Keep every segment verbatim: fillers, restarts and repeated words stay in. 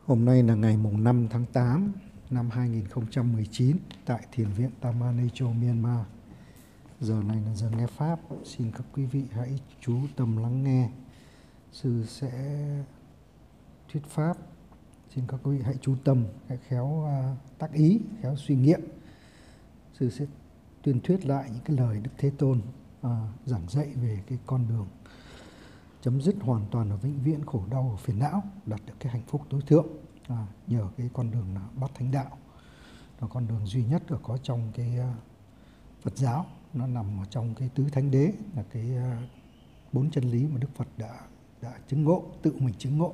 Hôm nay là ngày mùng năm tháng tám năm hai nghìn không trăm mười chín tại Thiền viện Tamanacho, Myanmar. Giờ này là giờ nghe Pháp. Xin các quý vị hãy chú tâm lắng nghe. Sư sẽ thuyết Pháp. Xin các quý vị hãy chú tâm, hãy khéo uh, tác ý, khéo suy nghiệm. Sư sẽ tuyên thuyết lại những cái lời Đức Thế Tôn uh, giảng dạy về cái con đường chấm dứt hoàn toàn ở vĩnh viễn khổ đau của phiền não, đạt được cái hạnh phúc tối thượng à, nhờ cái con đường là bát thánh đạo, là con đường duy nhất ở có trong cái uh, Phật giáo. Nó nằm ở trong cái tứ thánh đế, là cái uh, bốn chân lý mà Đức Phật đã đã chứng ngộ, tự mình chứng ngộ.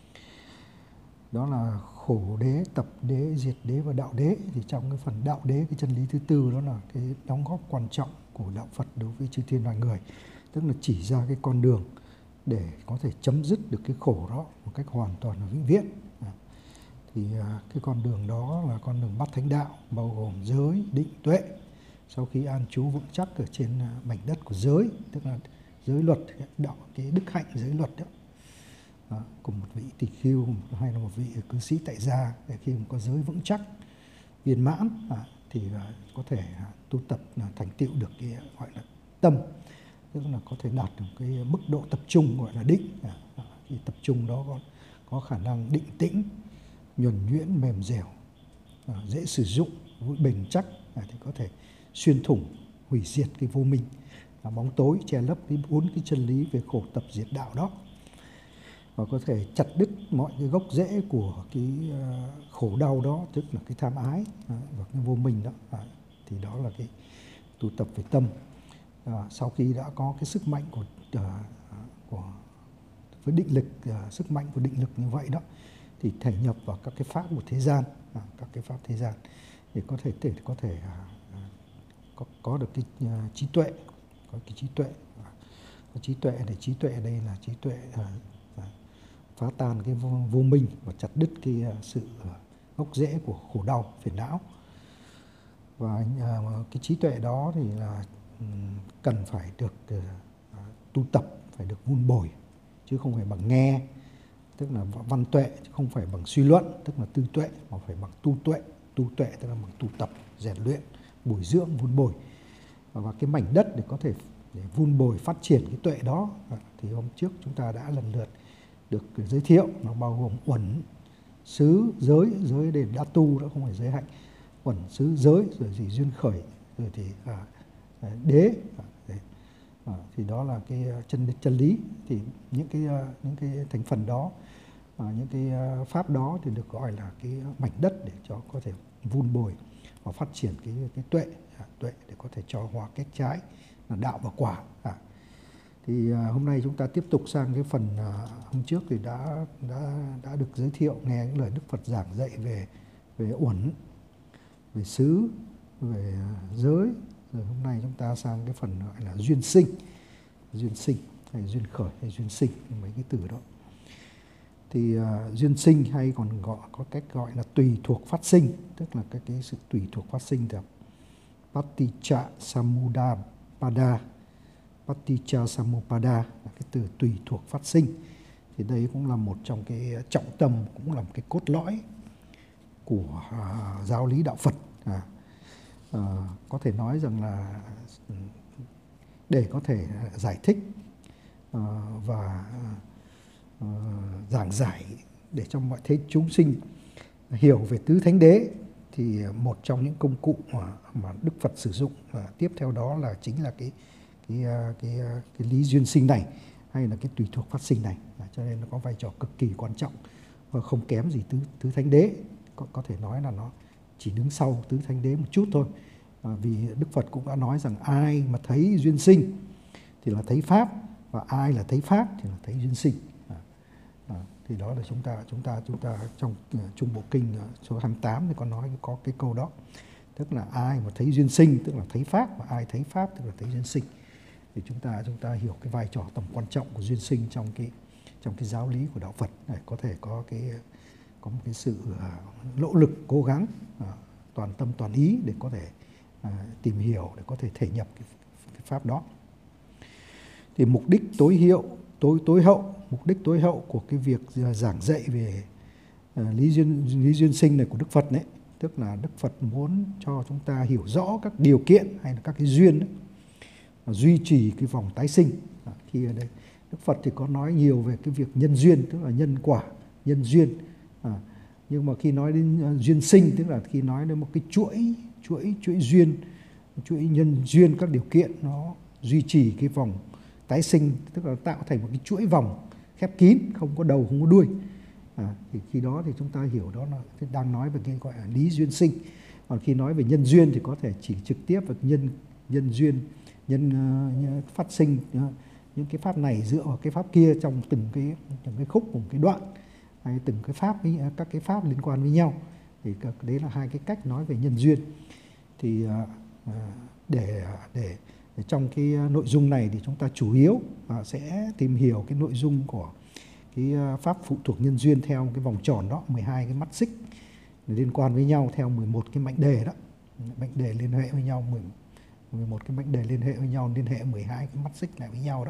Đó là khổ đế, tập đế, diệt đế và đạo đế. Thì trong cái phần đạo đế, cái chân lý thứ tư, đó là cái đóng góp quan trọng của đạo Phật đối với chư thiên loài người, tức là chỉ ra cái con đường để có thể chấm dứt được cái khổ đó một cách hoàn toàn và vĩnh viễn. À, thì à, cái con đường đó là con đường bát thánh đạo, bao gồm giới, định, tuệ. Sau khi an trú vững chắc ở trên à, mảnh đất của giới, tức là giới luật, đạo, cái đức hạnh giới luật đó, à, cùng một vị tỳ khưu hay là một vị cư sĩ tại gia, để khi mà có giới vững chắc, viên mãn à, thì à, có thể à, tu tập là thành tựu được cái gọi là tâm, tức là có thể đạt được cái mức độ tập trung gọi là định. À, thì tập trung đó có, có khả năng định tĩnh, nhuần nhuyễn, mềm dẻo, à, dễ sử dụng, bền chắc, à, thì có thể xuyên thủng, hủy diệt cái vô minh, à, bóng tối che lấp cái bốn cái chân lý về khổ tập diệt đạo đó, và có thể chặt đứt mọi cái gốc rễ của cái uh, khổ đau đó, tức là cái tham ái à, và cái vô minh đó. À, thì đó là cái tu tập về tâm. À, sau khi đã có cái sức mạnh của, uh, của với định lực, uh, sức mạnh của định lực như vậy đó, thì thể nhập vào các cái pháp của thế gian, à, các cái pháp thế gian để có thể để có thể uh, có, có được cái uh, trí tuệ, có cái trí tuệ, uh, có trí tuệ để trí tuệ ở đây là trí tuệ uh, uh, phá tan cái vô, vô minh và chặt đứt cái uh, sự uh, gốc rễ của khổ đau phiền não. Và uh, cái trí tuệ đó thì là cần phải được uh, tu tập, phải được vun bồi, chứ không phải bằng nghe, tức là văn tuệ, chứ không phải bằng suy luận, tức là tư tuệ, mà phải bằng tu tuệ. Tu tuệ tức là bằng tu tập, rèn luyện, bồi dưỡng, vun bồi. Và, và cái mảnh đất để có thể để vun bồi, phát triển cái tuệ đó, à, thì hôm trước chúng ta đã lần lượt được giới thiệu. Nó bao gồm uẩn, xứ, giới. Giới để đã tu đó, không phải giới hạnh. Uẩn, xứ, giới, rồi gì duyên khởi, rồi thì à, đế, à, thì đó là cái chân chân lý. Thì những cái những cái thành phần đó, à, những cái pháp đó thì được gọi là cái mảnh đất để cho có thể vun bồi và phát triển cái cái tuệ, à, tuệ để có thể cho hoa kết trái là đạo và quả. À, thì à, hôm nay chúng ta tiếp tục sang cái phần à, hôm trước thì đã đã đã được giới thiệu, nghe những lời Đức Phật giảng dạy về về uẩn, về xứ, về giới. Rồi hôm nay chúng ta sang cái phần gọi là duyên sinh, duyên sinh hay duyên khởi hay duyên sinh, mấy cái từ đó. Thì uh, duyên sinh hay còn gọi có cách gọi là tùy thuộc phát sinh, tức là cái cái sự tùy thuộc phát sinh theo Paticca Samuppada. Paticca Samuppada là cái từ tùy thuộc phát sinh. Thì đây cũng là một trong cái trọng tâm, cũng là một cái cốt lõi của uh, giáo lý đạo Phật. À, Uh, có thể nói rằng là để có thể giải thích uh, và uh, giảng giải để cho mọi thế chúng sinh hiểu về tứ thánh đế, thì một trong những công cụ mà, mà Đức Phật sử dụng uh, tiếp theo đó là chính là cái cái, uh, cái, uh, cái lý duyên sinh này, hay là cái tùy thuộc phát sinh này. Uh, cho nên nó có vai trò cực kỳ quan trọng và không kém gì tứ, tứ thánh đế. Có, có thể nói là nó chỉ đứng sau tứ thánh đế một chút thôi. À, vì Đức Phật cũng đã nói rằng ai mà thấy duyên sinh thì là thấy pháp, và ai là thấy pháp thì là thấy duyên sinh. À, à, thì đó là chúng ta chúng ta chúng ta trong uh, Trung Bộ Kinh uh, số hai mươi tám thì có nói có cái câu đó, tức là ai mà thấy duyên sinh tức là thấy pháp, và ai thấy pháp tức là thấy duyên sinh. Thì chúng ta chúng ta hiểu cái vai trò tầm quan trọng của duyên sinh trong cái trong cái giáo lý của đạo Phật này, có thể có cái có một cái sự uh, nỗ lực cố gắng uh, toàn tâm toàn ý để có thể À, tìm hiểu, để có thể thể nhập cái, cái pháp đó. Thì mục đích tối hiệu tối tối hậu mục đích tối hậu của cái việc giảng dạy về à, lý duyên lý duyên sinh này của Đức Phật đấy, tức là Đức Phật muốn cho chúng ta hiểu rõ các điều kiện hay là các cái duyên đấy, duy trì cái vòng tái sinh. À, khi ở đây Đức Phật thì có nói nhiều về cái việc nhân duyên, tức là nhân quả, nhân duyên. À, nhưng mà khi nói đến duyên sinh, tức là khi nói đến một cái chuỗi chuỗi chuỗi duyên, chuỗi nhân duyên, các điều kiện nó duy trì cái vòng tái sinh, tức là tạo thành một cái chuỗi vòng khép kín, không có đầu không có đuôi. À, thì khi đó thì chúng ta hiểu đó là đang nói về cái gọi là lý duyên sinh. Còn khi nói về nhân duyên thì có thể chỉ trực tiếp về nhân nhân duyên, nhân uh, phát sinh uh, những cái pháp này dựa vào cái pháp kia trong từng cái từng cái khúc, từng cái đoạn, hay từng cái pháp với các cái pháp liên quan với nhau. Thì đấy là hai cái cách nói về nhân duyên. Thì uh, để để để trong cái nội dung này thì chúng ta chủ yếu uh, sẽ tìm hiểu cái nội dung của cái pháp phụ thuộc nhân duyên theo cái vòng tròn đó, mười hai cái mắt xích liên quan với nhau theo mười một cái mệnh đề đó. Mệnh đề liên hệ với nhau, mười một cái mệnh đề liên hệ với nhau, liên hệ mười hai cái mắt xích lại với nhau đó.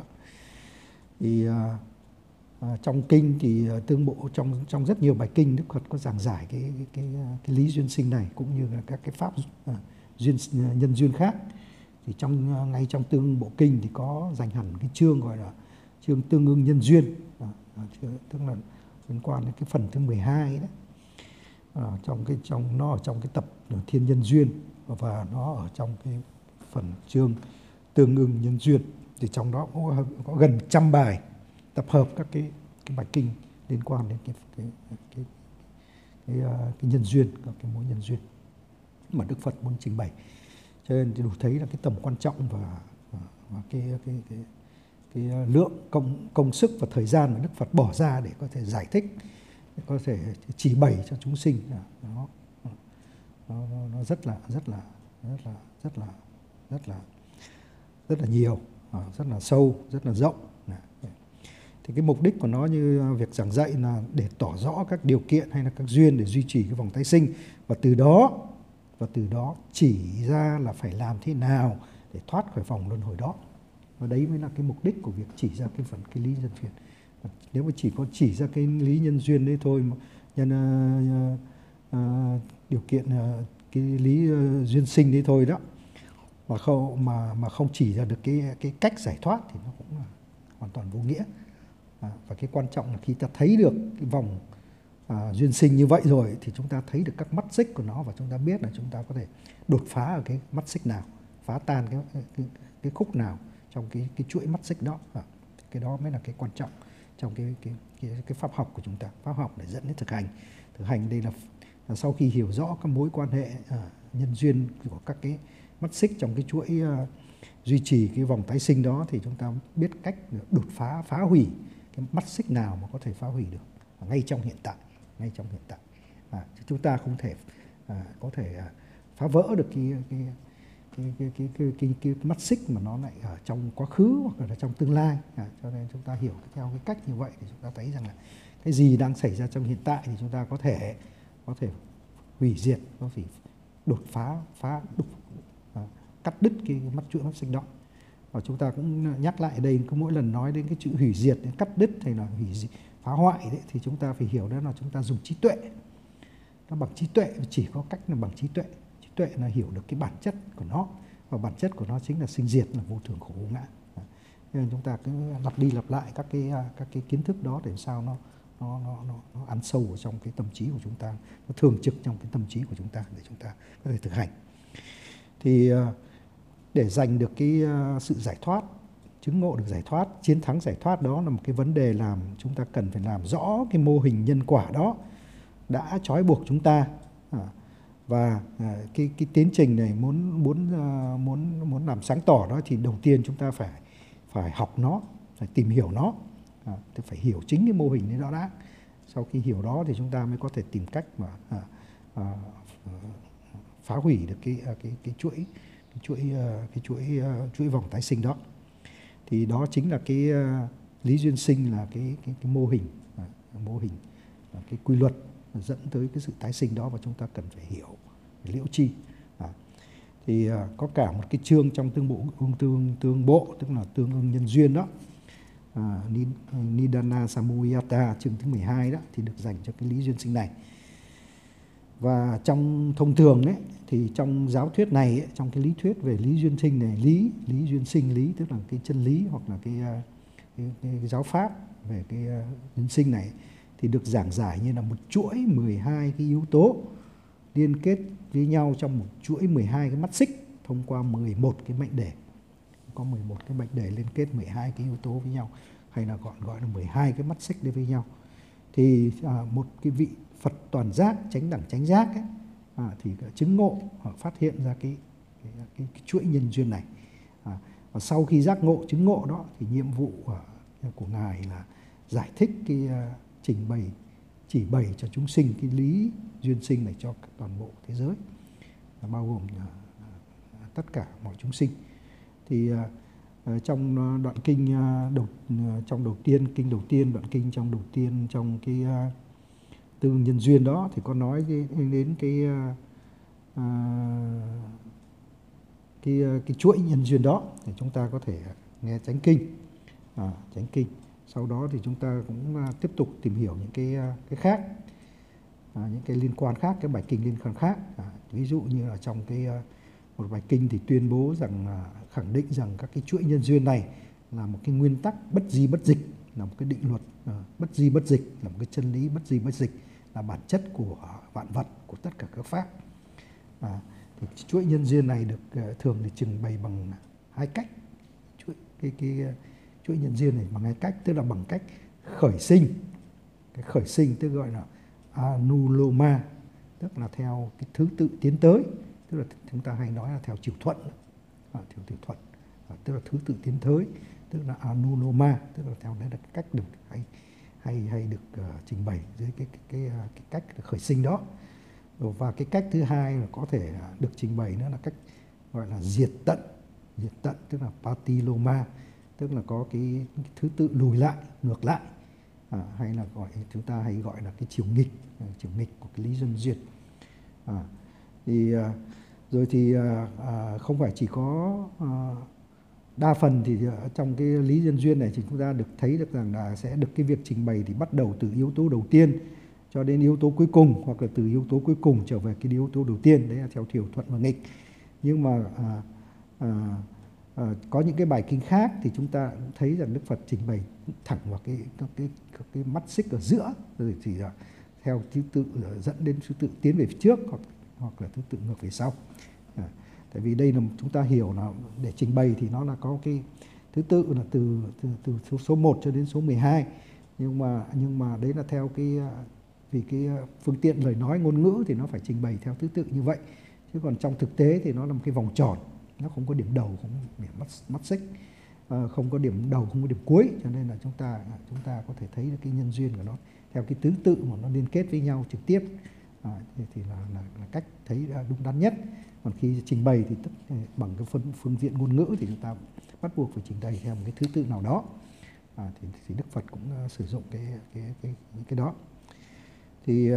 Thì à, à, trong kinh thì tương bộ trong trong rất nhiều bài kinh Đức Phật có giảng giải cái cái, cái cái lý duyên sinh này cũng như là các cái pháp à, duyên nhân duyên khác. Thì trong ngay trong tương bộ kinh thì có dành hẳn cái chương gọi là chương tương ưng nhân duyên. À, tức là liên quan đến cái phần thứ mười hai đấy. À, trong cái trong nó ở trong cái tập thiên nhân duyên và nó ở trong cái phần chương tương ưng nhân duyên. Thì trong đó có, có gần trăm bài tập hợp các cái cái bài kinh liên quan đến cái cái cái cái, cái, cái, cái nhân duyên, các cái mối nhân duyên mà Đức Phật muốn trình bày. Cho nên thì đủ thấy là cái tầm quan trọng và, và, và cái cái cái cái lượng công công sức và thời gian mà Đức Phật bỏ ra để có thể giải thích, để có thể chỉ bày cho chúng sinh, nó nó, nó rất là rất là rất là rất là rất là rất là nhiều, rất là sâu, rất là rộng. Thì cái mục đích của nó như việc giảng dạy là để tỏ rõ các điều kiện hay là các duyên để duy trì cái vòng tái sinh, và từ đó và từ đó chỉ ra là phải làm thế nào để thoát khỏi vòng luân hồi đó. Và đấy mới là cái mục đích của việc chỉ ra cái phần cái lý nhân duyên. Nếu mà chỉ có chỉ ra cái lý nhân duyên đấy thôi, nhân uh, uh, điều kiện uh, cái lý uh, duyên sinh đấy thôi đó, mà không mà mà không chỉ ra được cái cái cách giải thoát thì nó cũng là hoàn toàn vô nghĩa. À, và cái quan trọng là khi ta thấy được cái vòng à, duyên sinh như vậy rồi thì chúng ta thấy được các mắt xích của nó, và chúng ta biết là chúng ta có thể đột phá ở cái mắt xích nào, phá tan cái cái, cái khúc nào trong cái cái chuỗi mắt xích đó. À, cái đó mới là cái quan trọng trong cái cái cái, cái pháp học của chúng ta. Pháp học để dẫn đến thực hành. Thực hành đây là, là sau khi hiểu rõ các mối quan hệ à, nhân duyên của các cái mắt xích trong cái chuỗi à, duy trì cái vòng tái sinh đó, thì chúng ta biết cách đột phá, phá hủy cái mắt xích nào mà có thể phá hủy được à, ngay trong hiện tại, ngay trong hiện tại. À, chúng ta không thể à, có thể à, phá vỡ được cái cái cái cái cái cái, cái, cái mắt xích mà nó lại ở trong quá khứ hoặc là trong tương lai. À, cho nên chúng ta hiểu theo cái cách như vậy thì chúng ta thấy rằng là cái gì đang xảy ra trong hiện tại thì chúng ta có thể có thể hủy diệt, có thể đột phá, phá đục, à, cắt đứt cái mắt chuỗi mắt xích đó. Và chúng ta cũng nhắc lại đây, cứ mỗi lần nói đến cái chữ hủy diệt, đến cắt đứt hay là hủy diệt, phá hoại đấy, thì chúng ta phải hiểu đó là chúng ta dùng trí tuệ. Nó bằng trí tuệ, chỉ có cách là bằng trí tuệ. Trí tuệ là hiểu được cái bản chất của nó, và bản chất của nó chính là sinh diệt, là vô thường khổ vô ngã. Nên chúng ta cứ lặp đi lặp lại các cái các cái kiến thức đó để sao nó nó nó nó, nó ăn sâu vào trong cái tâm trí của chúng ta, nó thường trực trong cái tâm trí của chúng ta để chúng ta có thể thực hành. Thì để giành được cái sự giải thoát, chứng ngộ được giải thoát, chiến thắng giải thoát đó là một cái vấn đề làm chúng ta cần phải làm rõ cái mô hình nhân quả đó đã trói buộc chúng ta. Và cái cái tiến trình này muốn muốn muốn muốn làm sáng tỏ đó thì đầu tiên chúng ta phải phải học nó, phải tìm hiểu nó, à, phải hiểu chính cái mô hình đó đã. Sau khi hiểu đó thì chúng ta mới có thể tìm cách mà à, à, phá hủy được cái cái cái chuỗi cái chuỗi cái chuỗi chuỗi vòng tái sinh đó. Thì đó chính là cái lý duyên sinh, là cái cái cái mô hình à, mô hình à, cái quy luật dẫn tới cái sự tái sinh đó, và chúng ta cần phải hiểu, phải liễu chi. À, thì à, có cả một cái chương trong tương bộ tương tương tương bộ, tức là tương ưng nhân duyên đó, à, Nidana Samuyata chương thứ mười hai đó thì được dành cho cái lý duyên sinh này. Và trong thông thường ấy, thì trong giáo thuyết này ấy, trong cái lý thuyết về lý duyên sinh này, lý lý duyên sinh lý tức là cái chân lý hoặc là cái cái, cái, cái giáo pháp về cái nhân sinh này thì được giảng giải như là một chuỗi mười hai cái yếu tố liên kết với nhau trong một chuỗi mười hai cái mắt xích thông qua mười một cái mệnh đề. Có mười một cái mệnh đề liên kết mười hai cái yếu tố với nhau, hay là gọi gọi là mười hai cái mắt xích đấy với nhau. Thì à, một cái vị Phật toàn giác, chánh đẳng chánh giác ấy, à, thì chứng ngộ họ phát hiện ra cái, cái, cái, cái chuỗi nhân duyên này. À, và sau khi giác ngộ, chứng ngộ đó thì nhiệm vụ à, của Ngài là giải thích cái à, trình bày, chỉ bày cho chúng sinh cái lý duyên sinh này cho toàn bộ thế giới, à, bao gồm à, tất cả mọi chúng sinh. Thì à, trong đoạn kinh đầu trong đầu tiên kinh đầu tiên đoạn kinh trong đầu tiên trong cái uh, tư nhân duyên đó thì có nói đến cái uh, cái cái chuỗi nhân duyên đó, thì chúng ta có thể nghe chánh kinh, à, chánh kinh. Sau đó thì chúng ta cũng uh, tiếp tục tìm hiểu những cái uh, cái khác, à, những cái liên quan khác, cái bài kinh liên quan khác. À, ví dụ như là trong cái uh, một bài kinh thì tuyên bố rằng uh, khẳng định rằng các cái chuỗi nhân duyên này là một cái nguyên tắc bất di bất dịch, là một cái định luật uh, bất di bất dịch, là một cái chân lý bất di bất dịch, là bản chất của vạn vật, của tất cả các pháp. À, thì chuỗi nhân duyên này được uh, thường được trình bày bằng hai cách. Chuỗi cái cái uh, chuỗi nhân duyên này bằng hai cách, tức là bằng cách khởi sinh, cái khởi sinh tức gọi là anuloma, tức là theo cái thứ tự tiến tới, tức là chúng ta hay nói là theo chiều thuận. À, theo chiều thuận, à, tức là thứ tự tiến tới, tức là anuloma, tức là theo đấy là cách được hay hay hay được uh, trình bày dưới cái cái, cái, cái, cái cách khởi sinh đó. Và cái cách thứ hai là có thể được trình bày nữa là cách gọi là diệt tận, diệt tận tức là patiloma, tức là có cái, cái thứ tự lùi lại, ngược lại, à, hay là gọi chúng ta hay gọi là cái chiều nghịch, chiều nghịch của cái lý duyên duyên. À, thì uh, rồi thì à, à, không phải chỉ có à, đa phần thì trong cái lý nhân duyên này thì chúng ta được thấy được rằng là sẽ được cái việc trình bày thì bắt đầu từ yếu tố đầu tiên cho đến yếu tố cuối cùng, hoặc là từ yếu tố cuối cùng trở về cái yếu tố đầu tiên, đấy là theo chiều thuận và nghịch. Nhưng mà à, à, à, có những cái bài kinh khác thì chúng ta cũng thấy rằng Đức Phật trình bày thẳng vào cái cái cái, cái, cái mắt xích ở giữa, rồi thì là theo thứ tự dẫn đến thứ tự tiến về phía trước, hoặc hoặc là thứ tự ngược về sau. À, tại vì đây là chúng ta hiểu là để trình bày thì nó là có cái thứ tự là từ từ, từ số, số một cho đến số mười hai, nhưng mà nhưng mà đấy là theo cái vì cái phương tiện lời nói ngôn ngữ thì nó phải trình bày theo thứ tự như vậy, chứ còn trong thực tế thì nó là một cái vòng tròn, nó không có điểm đầu, không có điểm mắt mắt xích, à, không có điểm đầu, không có điểm cuối, cho nên là chúng ta chúng ta có thể thấy được cái nhân duyên của nó theo cái thứ tự mà nó liên kết với nhau trực tiếp. À, thì, thì là, là, là cách thấy đúng đắn nhất. Còn khi trình bày thì tất, bằng cái phương, phương diện ngôn ngữ thì chúng ta bắt buộc phải trình bày theo một cái thứ tự nào đó. À, thì, thì Đức Phật cũng uh, sử dụng cái cái cái những cái đó. Thì uh,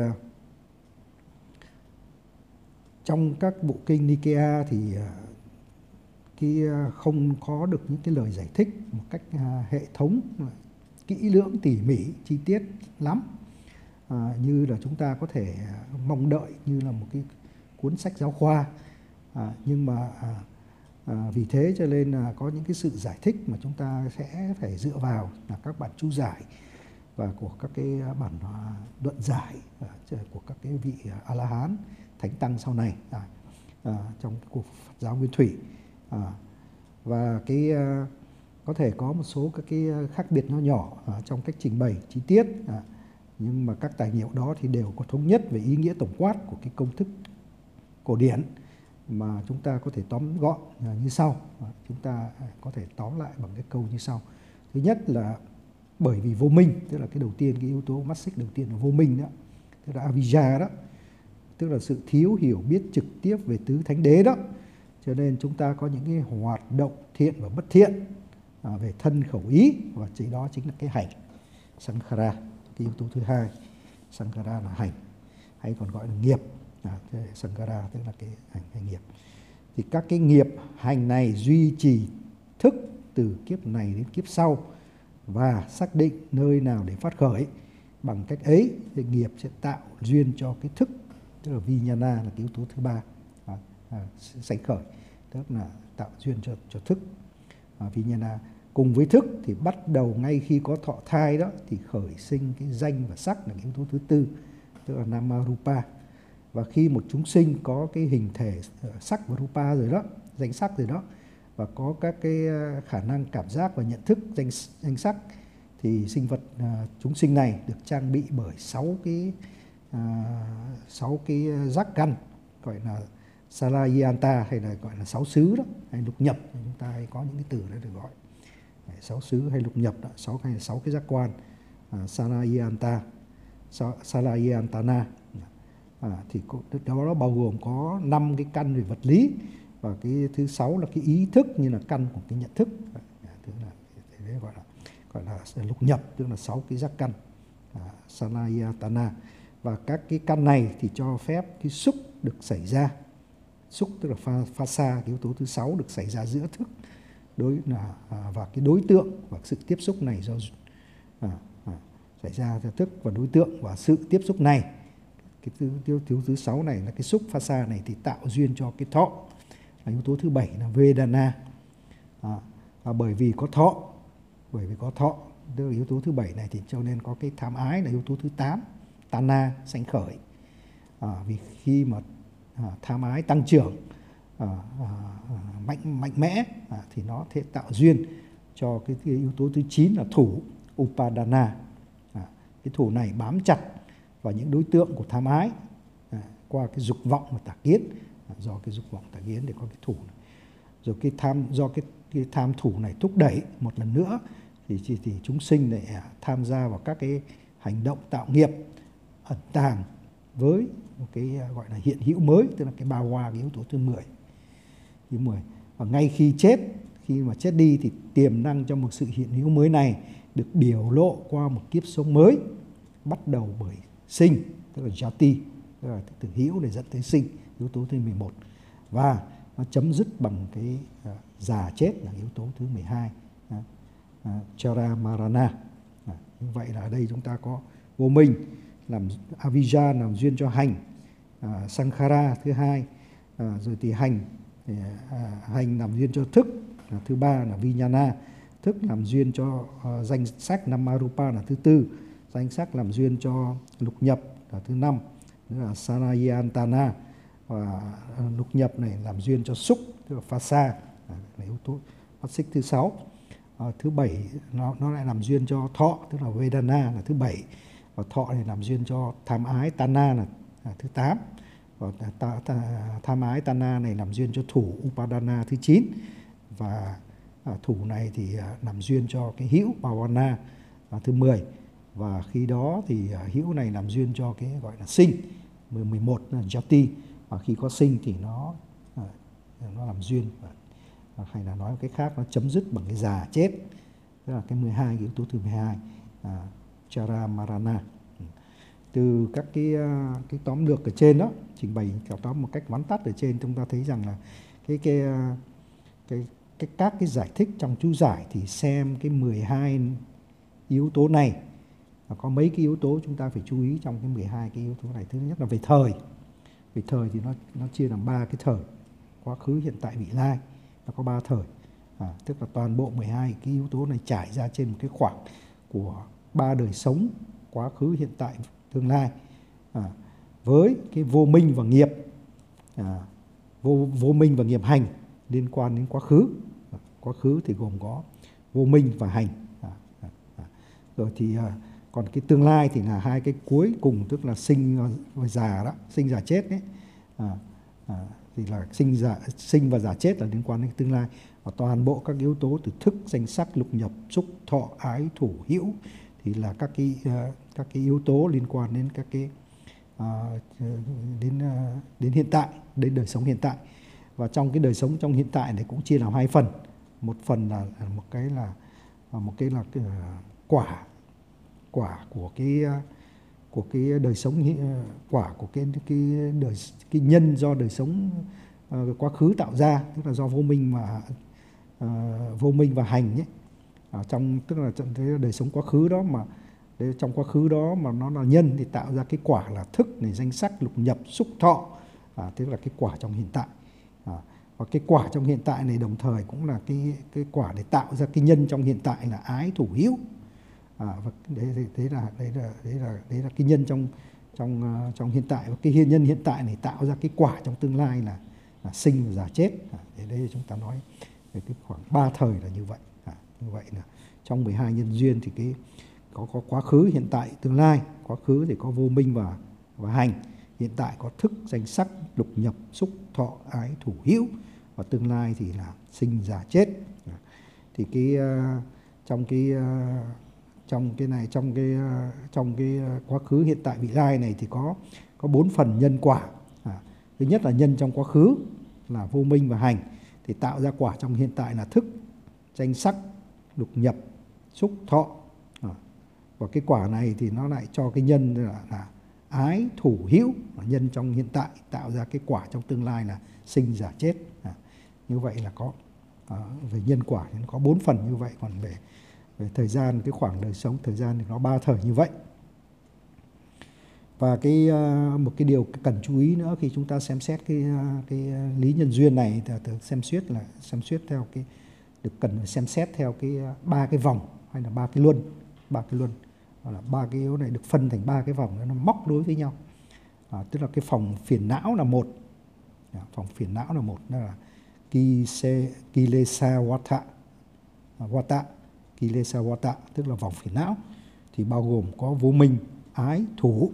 trong các bộ kinh Nikea thì uh, cái uh, không có được những cái lời giải thích một cách uh, hệ thống, uh, kỹ lưỡng, tỉ mỉ, chi tiết lắm. À, như là chúng ta có thể mong đợi như là một cái cuốn sách giáo khoa, à, nhưng mà à, à, vì thế cho nên là có những cái sự giải thích mà chúng ta sẽ phải dựa vào là các bản chú giải và của các cái bản luận giải à, của các cái vị A-la-hán, thánh tăng sau này à, à, trong cuộc Phật giáo Nguyên Thủy, à, và cái à, có thể có một số các cái khác biệt nhỏ nhỏ à, trong cách trình bày chi tiết. À, nhưng mà các tài liệu đó thì đều có thống nhất về ý nghĩa tổng quát của cái công thức cổ điển mà chúng ta có thể tóm gọn như sau. Chúng ta có thể tóm lại bằng cái câu như sau. Thứ nhất là bởi vì vô minh, tức là cái đầu tiên, cái yếu tố mắt xích đầu tiên là vô minh đó, tức là avijja đó, tức là sự thiếu hiểu biết trực tiếp về tứ thánh đế đó, cho nên chúng ta có những cái hoạt động thiện và bất thiện à, về thân khẩu ý, và chỉ đó chính là cái hành sankhara. Cái yếu tố thứ hai, sankhara là hành, hay còn gọi là nghiệp. À, sankhara tức là cái hành, hành nghiệp. Thì các cái nghiệp hành này duy trì thức từ kiếp này đến kiếp sau, và xác định nơi nào để phát khởi. Bằng cách ấy thì nghiệp sẽ tạo duyên cho cái thức, tức là vijnana là cái yếu tố thứ ba, à, à, sanh khởi, tức là tạo duyên cho cho thức, à, vijnana. Cùng với thức thì bắt đầu ngay khi có thọ thai đó thì khởi sinh cái danh và sắc là cái yếu tố thứ tư, tức là nama rupa. Và khi một chúng sinh có cái hình thể sắc và rupa rồi đó, danh sắc rồi đó, và có các cái khả năng cảm giác và nhận thức danh danh sắc, thì sinh vật uh, chúng sinh này được trang bị bởi sáu cái uh, sáu cái giác căn, gọi là salayanta, hay là gọi là sáu xứ đó, hay lục nhập, chúng ta hay có những cái từ đó được gọi sáu xứ hay lục nhập đó, sáu hay sáu cái giác quan, uh, salayanta, salayantana. À, thì đó nó bao gồm có năm cái căn về vật lý, và cái thứ sáu là cái ý thức, như là căn của cái nhận thức, tức là đấy gọi là gọi là lục nhập, tức là sáu cái giác căn, à, salayatana. Và các cái căn này thì cho phép cái xúc được xảy ra, xúc tức là pha, pha sa, cái yếu tố thứ sáu được xảy ra giữa thức đối là à, và cái đối tượng, và sự tiếp xúc này do à, à, xảy ra theo thức và đối tượng, và sự tiếp xúc này, cái thứ, thứ, thứ, thứ sáu này là cái xúc pha sa này thì tạo duyên cho cái thọ, là yếu tố thứ bảy là Vedana. À, và bởi vì có thọ, bởi vì có thọ, tức là yếu tố thứ bảy này, thì cho nên có cái tham ái là yếu tố thứ tám, Tana, sanh khởi. À, vì khi mà à, tham ái tăng trưởng à, à, mạnh mạnh mẽ à, thì nó sẽ tạo duyên cho cái, cái yếu tố thứ chín là thủ, Upadana. À, cái thủ này bám chặt vào những đối tượng của tham ái à, qua cái dục vọng và tà kiến, à, do cái dục vọng tà kiến để có cái thủ này. Rồi cái tham do cái, cái tham thủ này thúc đẩy một lần nữa thì, thì, thì chúng sinh lại tham gia vào các cái hành động tạo nghiệp ẩn tàng với một cái gọi là hiện hữu mới, tức là cái ba hoa, cái yếu tố thứ mười. Thứ mười. Và ngay khi chết, khi mà chết đi thì tiềm năng cho một sự hiện hữu mới này được biểu lộ qua một kiếp sống mới, bắt đầu bởi sinh, tức là jati, tức là từ hữu để dẫn tới sinh, yếu tố thứ mười một, và nó chấm dứt bằng cái uh, già chết là yếu tố thứ mười hai, uh, uh, chara marana. Uh, như vậy là ở đây chúng ta có vô minh làm avijja làm duyên cho hành, uh, sankhara thứ hai, uh, rồi thì hành thì, uh, hành làm duyên cho thức là thứ ba là vijnana, thức làm duyên cho uh, danh sắc namarupa là thứ tư, danh sắc làm duyên cho lục nhập là thứ năm, tức là salayantana, và lục nhập này làm duyên cho xúc, tức là phasa là yếu tố phát xích thứ sáu. À, thứ bảy nó, nó lại làm duyên cho thọ, tức là vedana là thứ bảy, và thọ này làm duyên cho tham ái tana là, là thứ tám, và ta, ta, tham ái tana này làm duyên cho thủ upadana thứ chín, và à, thủ này thì à, làm duyên cho cái hữu bhavana là thứ mười, và khi đó thì à, hữu này làm duyên cho cái gọi là sinh mười một là jati, và khi có sinh thì nó à, nó làm duyên, à, hay là nói một cách khác, nó chấm dứt bằng cái già chết, tức là cái mười hai, cái yếu tố thứ mười hai, à, chara marana. Từ các cái cái tóm lược ở trên đó, trình bày kéo tóm một cách vắn tắt ở trên, chúng ta thấy rằng là cái cái cái, cái các cái giải thích trong chú giải thì xem cái mười hai yếu tố này, và có mấy cái yếu tố chúng ta phải chú ý trong cái mười hai cái yếu tố này. Thứ nhất là về thời. Về thời thì nó nó chia làm ba cái thời: quá khứ, hiện tại, vị lai. Nó có ba thời. À, tức là toàn bộ mười hai cái yếu tố này trải ra trên một cái khoảng của ba đời sống: quá khứ, hiện tại, tương lai. À, với cái vô minh và nghiệp, à, vô vô minh và nghiệp hành liên quan đến quá khứ. À, quá khứ thì gồm có vô minh và hành. À, à, à. Rồi thì à, còn cái tương lai thì là hai cái cuối cùng, tức là sinh và già đó, sinh già chết đấy. À, à, thì là sinh già sinh và già chết là liên quan đến tương lai. Và toàn bộ các yếu tố từ thức, danh sắc, lục nhập, xúc, thọ, ái, thủ, hữu thì là các cái uh, các cái yếu tố liên quan đến các cái uh, đến uh, đến hiện tại, đến đời sống hiện tại. Và trong cái đời sống trong hiện tại này cũng chia làm hai phần. Một phần là một cái là một cái là cái, uh, quả quả của cái của cái đời sống, quả của cái cái đời cái nhân do đời sống uh, quá khứ tạo ra, tức là do vô minh mà uh, vô minh và hành nhé. ở trong, tức là trong cái đời sống quá khứ đó, mà trong quá khứ đó mà nó là nhân thì tạo ra cái quả là thức này, danh sắc, lục nhập, xúc thọ, à, tức là cái quả trong hiện tại. À, và cái quả trong hiện tại này đồng thời cũng là cái cái quả để tạo ra cái nhân trong hiện tại là ái thủ hữu. À, và đấy, đấy, đấy là đấy là đấy là đấy là cái nhân trong trong uh, trong hiện tại, và cái nhân hiện tại này tạo ra cái quả trong tương lai là, là sinh và già chết. À, để đây chúng ta nói về cái khoảng ba thời là như vậy. À, như vậy là trong mười hai nhân duyên thì cái có có quá khứ, hiện tại, tương lai. Quá khứ thì có vô minh và và hành, hiện tại có thức, danh sắc, lục nhập, xúc thọ, ái thủ hữu, và tương lai thì là sinh già chết. À, thì cái uh, trong cái uh, trong cái này trong cái uh, trong cái uh, quá khứ, hiện tại, vị lai này thì có có bốn phần nhân quả. À, thứ nhất là nhân trong quá khứ là vô minh và hành, thì tạo ra quả trong hiện tại là thức, danh sắc, lục nhập, xúc thọ. À, và cái quả này thì nó lại cho cái nhân là, là ái thủ hữu, nhân trong hiện tại tạo ra cái quả trong tương lai là sinh già chết. À, như vậy là có à, về nhân quả thì nó có bốn phần như vậy. Còn về về thời gian, cái khoảng đời sống thời gian thì nó ba thời như vậy. Và cái uh, một cái điều cần chú ý nữa khi chúng ta xem xét cái uh, cái lý nhân duyên này, thì xem xét là xem xét theo cái được cần phải xem xét theo cái ba uh, cái vòng hay là ba cái luân, ba cái luân, là ba cái yếu này được phân thành ba cái vòng, nó móc nối với nhau. À, tức là cái phòng phiền não là một, à, phòng phiền não là một, đó là Kilesa Wata, Wata, Kilesa Wata, tức là vòng phiền não, thì bao gồm có vô minh, ái, thủ.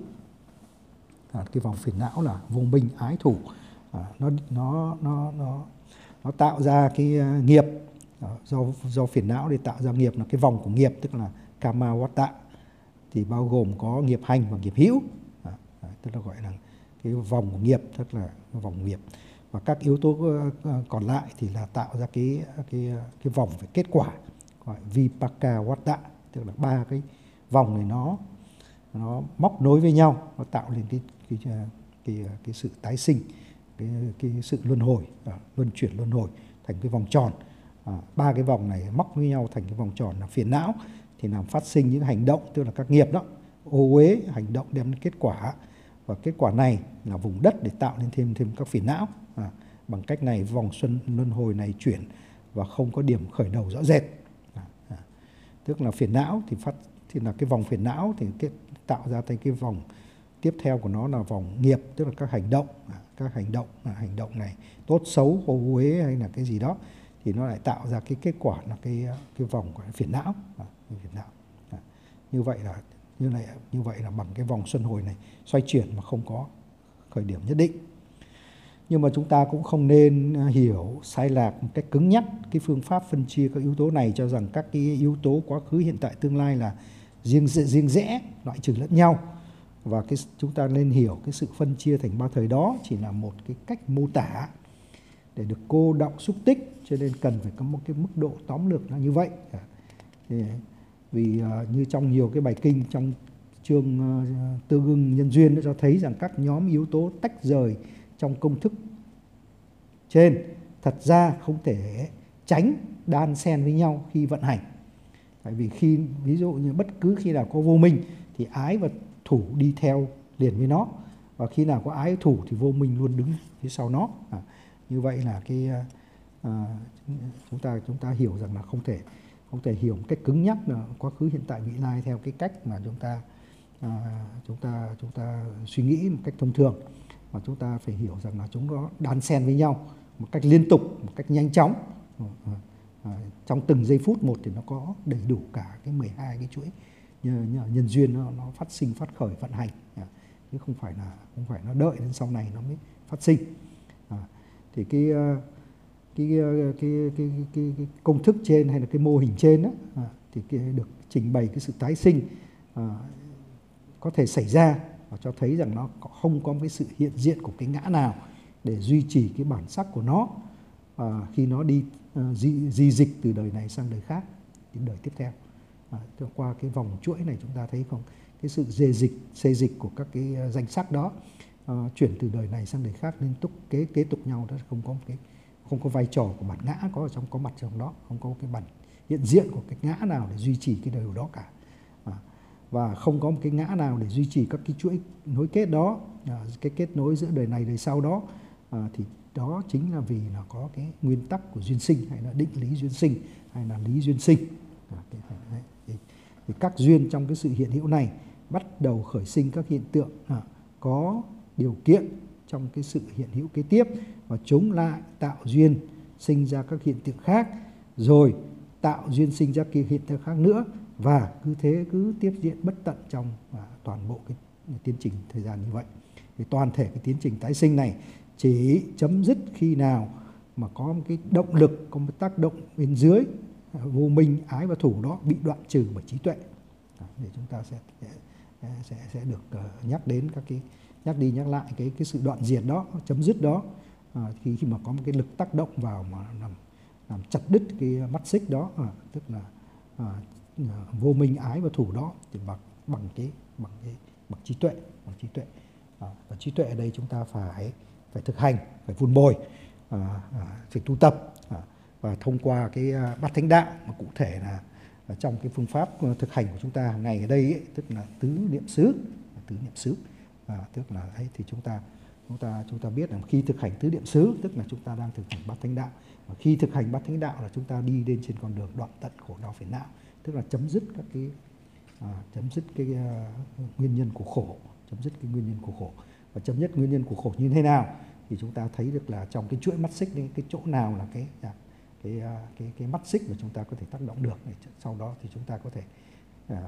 À, cái vòng phiền não là vô minh, ái, thủ. À, nó nó nó nó nó tạo ra cái uh, nghiệp. À, do do phiền não để tạo ra nghiệp là cái vòng của nghiệp, tức là Kama Wata, thì bao gồm có nghiệp hành và nghiệp hữu. À, à, tức là gọi là cái vòng của nghiệp, tức là vòng nghiệp. Và các yếu tố uh, còn lại thì là tạo ra cái cái cái vòng về kết quả, gọi Vipaka Wata, tức là ba cái vòng này nó nó móc nối với nhau, nó tạo lên cái cái cái cái, cái sự tái sinh, cái cái sự luân hồi, à, luân chuyển luân hồi thành cái vòng tròn. À, ba cái vòng này móc với nhau thành cái vòng tròn là phiền não, thì làm phát sinh những hành động, tức là các nghiệp đó, ô uế, hành động đem đến kết quả. Và kết quả này là vùng đất để tạo nên thêm thêm các phiền não. À, bằng cách này vòng xuân luân hồi này chuyển và không có điểm khởi đầu rõ rệt. À, à, tức là phiền não thì phát thì là cái vòng phiền não thì kết, tạo ra thành cái vòng tiếp theo của nó là vòng nghiệp, tức là các hành động, à, các hành động, à, hành động này tốt xấu, ô uế hay là cái gì đó, thì nó lại tạo ra cái kết quả là cái cái vòng của phiền não. À, phiền não. À, như vậy là như này như vậy là bằng cái vòng luân hồi này xoay chuyển mà không có khởi điểm nhất định. Nhưng mà chúng ta cũng không nên hiểu sai lạc một cách cứng nhắc cái phương pháp phân chia các yếu tố này, cho rằng các cái yếu tố quá khứ, hiện tại, tương lai là riêng riêng rẽ, loại trừ lẫn nhau. Và cái chúng ta nên hiểu cái sự phân chia thành ba thời đó chỉ là một cái cách mô tả để được cô đọng xúc tích, cho nên cần phải có một cái mức độ tóm lược là như vậy. Thì, vì uh, như trong nhiều cái bài kinh trong chương uh, tương ưng nhân duyên đã cho thấy rằng các nhóm yếu tố tách rời trong công thức trên thật ra không thể tránh đan xen với nhau khi vận hành. Tại vì khi ví dụ như bất cứ khi nào có vô minh thì ái và thủ đi theo liền với nó, và khi nào có ái thủ thì vô minh luôn đứng phía sau nó. À, như vậy là cái à, chúng ta chúng ta hiểu rằng là không thể không thể hiểu một cách cứng nhắc là quá khứ, hiện tại, vị lai theo cái cách mà chúng ta à, chúng ta chúng ta suy nghĩ một cách thông thường, mà chúng ta phải hiểu rằng là chúng có đan xen với nhau một cách liên tục, một cách nhanh chóng. À, à, trong từng giây phút một thì nó có đầy đủ cả cái mười hai cái chuỗi nhân, nhân duyên nó, nó phát sinh, phát khởi, vận hành, à, chứ không phải là không phải nó đợi đến sau này nó mới phát sinh. À, thì cái cái cái, cái cái cái cái công thức trên hay là cái mô hình trên đó, à, thì cái được trình bày cái sự tái sinh à, có thể xảy ra, và cho thấy rằng nó không có cái sự hiện diện của cái ngã nào để duy trì cái bản sắc của nó à, khi nó đi uh, di, di dịch từ đời này sang đời khác, đến đời tiếp theo. À, qua cái vòng chuỗi này chúng ta thấy không, cái sự dê dịch, xê dịch của các cái danh sắc đó uh, chuyển từ đời này sang đời khác liên tục kế kế tục nhau, đó không có cái không có vai trò của bản ngã có ở trong có mặt trong đó, không có cái bản hiện diện của cái ngã nào để duy trì cái đều đó cả. À, và không có một cái ngã nào để duy trì các cái chuỗi nối kết đó, à, cái kết nối giữa đời này đời sau đó, à, thì đó chính là vì là có cái nguyên tắc của duyên sinh, hay là định lý duyên sinh, hay là lý duyên sinh. À, cái, đấy, thì, thì các duyên trong cái sự hiện hữu này bắt đầu khởi sinh các hiện tượng à, có điều kiện trong cái sự hiện hữu kế tiếp, và chúng lại tạo duyên sinh ra các hiện tượng khác, rồi tạo duyên sinh ra cái hiện tượng khác nữa, và cứ thế cứ tiếp diễn bất tận trong à, toàn bộ cái, cái tiến trình thời gian như vậy. Thì toàn thể cái tiến trình tái sinh này chỉ chấm dứt khi nào mà có một cái động lực, có một tác động bên dưới vô minh, ái và thủ đó bị đoạn trừ bởi trí tuệ. Để chúng ta sẽ sẽ sẽ được nhắc đến các cái nhắc đi nhắc lại cái cái sự đoạn diệt đó, chấm dứt đó, à, khi khi mà có một cái lực tác động vào mà làm làm chặt đứt cái mắt xích đó, à, tức là à, vô minh, ái và thủ đó, thì bằng bằng cái bằng cái bằng trí tuệ, bằng trí tuệ. À, và trí tuệ ở đây chúng ta phải phải thực hành, phải vun bồi, à, à, phải tu tập, à, và thông qua cái bát thánh đạo, mà cụ thể là trong cái phương pháp thực hành của chúng ta hàng ngày ở đây ấy, tức là tứ niệm xứ, tứ niệm xứ, à, tức là ấy, thì chúng ta chúng ta chúng ta biết là khi thực hành tứ niệm xứ tức là chúng ta đang thực hành bát thánh đạo, và khi thực hành bát thánh đạo là chúng ta đi lên trên con đường đoạn tận khổ đau phiền não, tức là chấm dứt các cái à, chấm dứt cái uh, nguyên nhân của khổ, chấm dứt cái nguyên nhân của khổ. Và chấm dứt nguyên nhân của khổ như thế nào thì chúng ta thấy được là trong cái chuỗi mắt xích đấy, cái chỗ nào là cái cái cái cái mắt xích mà chúng ta có thể tác động được, sau đó thì chúng ta có thể à,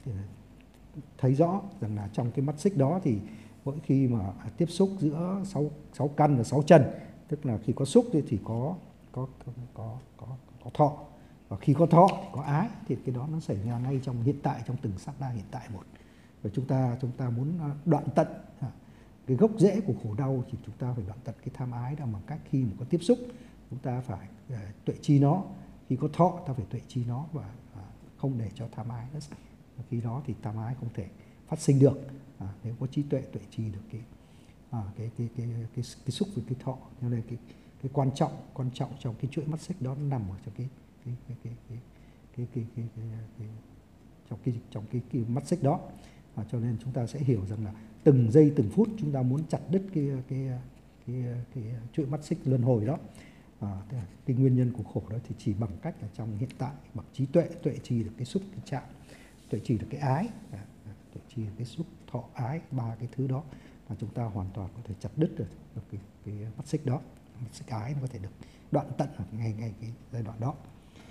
thấy rõ rằng là trong cái mắt xích đó thì mỗi khi mà tiếp xúc giữa sáu sáu căn và sáu trần, tức là khi có xúc thì có có có có có, có thọ, và khi có thọ thì có ái, thì cái đó nó xảy ra ngay trong hiện tại, trong từng sát na hiện tại một. Và chúng ta chúng ta muốn đoạn tận cái gốc rễ của khổ đau thì chúng ta phải đoạn tận cái tham ái đó bằng cách khi mà có tiếp xúc chúng ta phải uh, tuệ chi nó, khi có thọ ta phải tuệ chi nó, và uh, không để cho tham ái nó, khi đó thì tham ái không thể phát sinh được. À, nếu có trí tuệ tuệ chi được cái à, cái, cái, cái, cái, cái cái xúc với cái thọ, cho nên cái cái quan trọng quan trọng trong cái chuỗi mắt xích đó nó nằm ở trong cái cái cái cái cái cái cái, cái, cái, cái trong cái trong cái, cái mắt xích đó. À, cho nên chúng ta sẽ hiểu rằng là từng giây từng phút chúng ta muốn chặt đứt cái cái cái, cái, cái chuỗi mắt xích luân hồi đó. À, cái nguyên nhân của khổ đó thì chỉ bằng cách là trong hiện tại, bằng trí tuệ tuệ trì được cái xúc, cái chạm, tuệ trì được cái ái, à, tuệ trì được cái xúc, thọ, ái, ba cái thứ đó là chúng ta hoàn toàn có thể chặt đứt được, được cái, cái mắt xích đó. Mắt xích ái nó có thể được đoạn tận ở ngay ngay cái giai đoạn đó.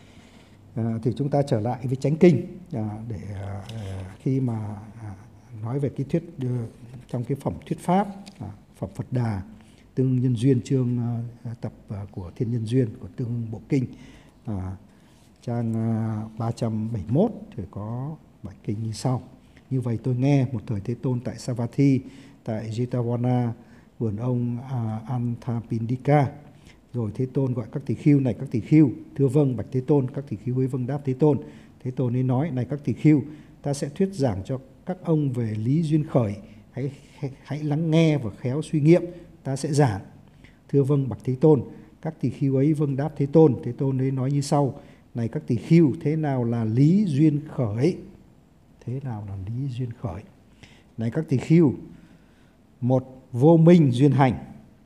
À, thì chúng ta trở lại với chánh kinh, à, để à, khi mà à, nói về cái thuyết uh, trong cái phẩm thuyết pháp, à, phẩm Phật Đà Tương Nhân Duyên, chương uh, tập uh, của Thiên Nhân Duyên của Tương Bộ Kinh, uh, trang uh, ba trăm bảy mươi mốt thì có bài kinh như sau: như vậy tôi nghe một thời Thế Tôn tại Savatthi, tại Jetavana, vườn ông uh, Anthapindika. Rồi Thế Tôn gọi các tỳ khưu: này các tỳ khưu. Thưa vâng bạch Thế Tôn. Các tỳ khưu ấy vâng đáp Thế Tôn. Thế Tôn ấy nói: này các tỳ khưu, ta sẽ thuyết giảng cho các ông về lý duyên khởi, hãy hãy lắng nghe và khéo suy nghiệm, ta sẽ giảng. Thưa vâng bạch Thế Tôn. Các tỳ khưu ấy vâng đáp Thế Tôn. Thế Tôn ấy nói như sau: này các tỳ khưu, thế nào là lý duyên khởi? Thế nào là lý duyên khởi? Này các tỳ khưu: một, vô minh duyên hành;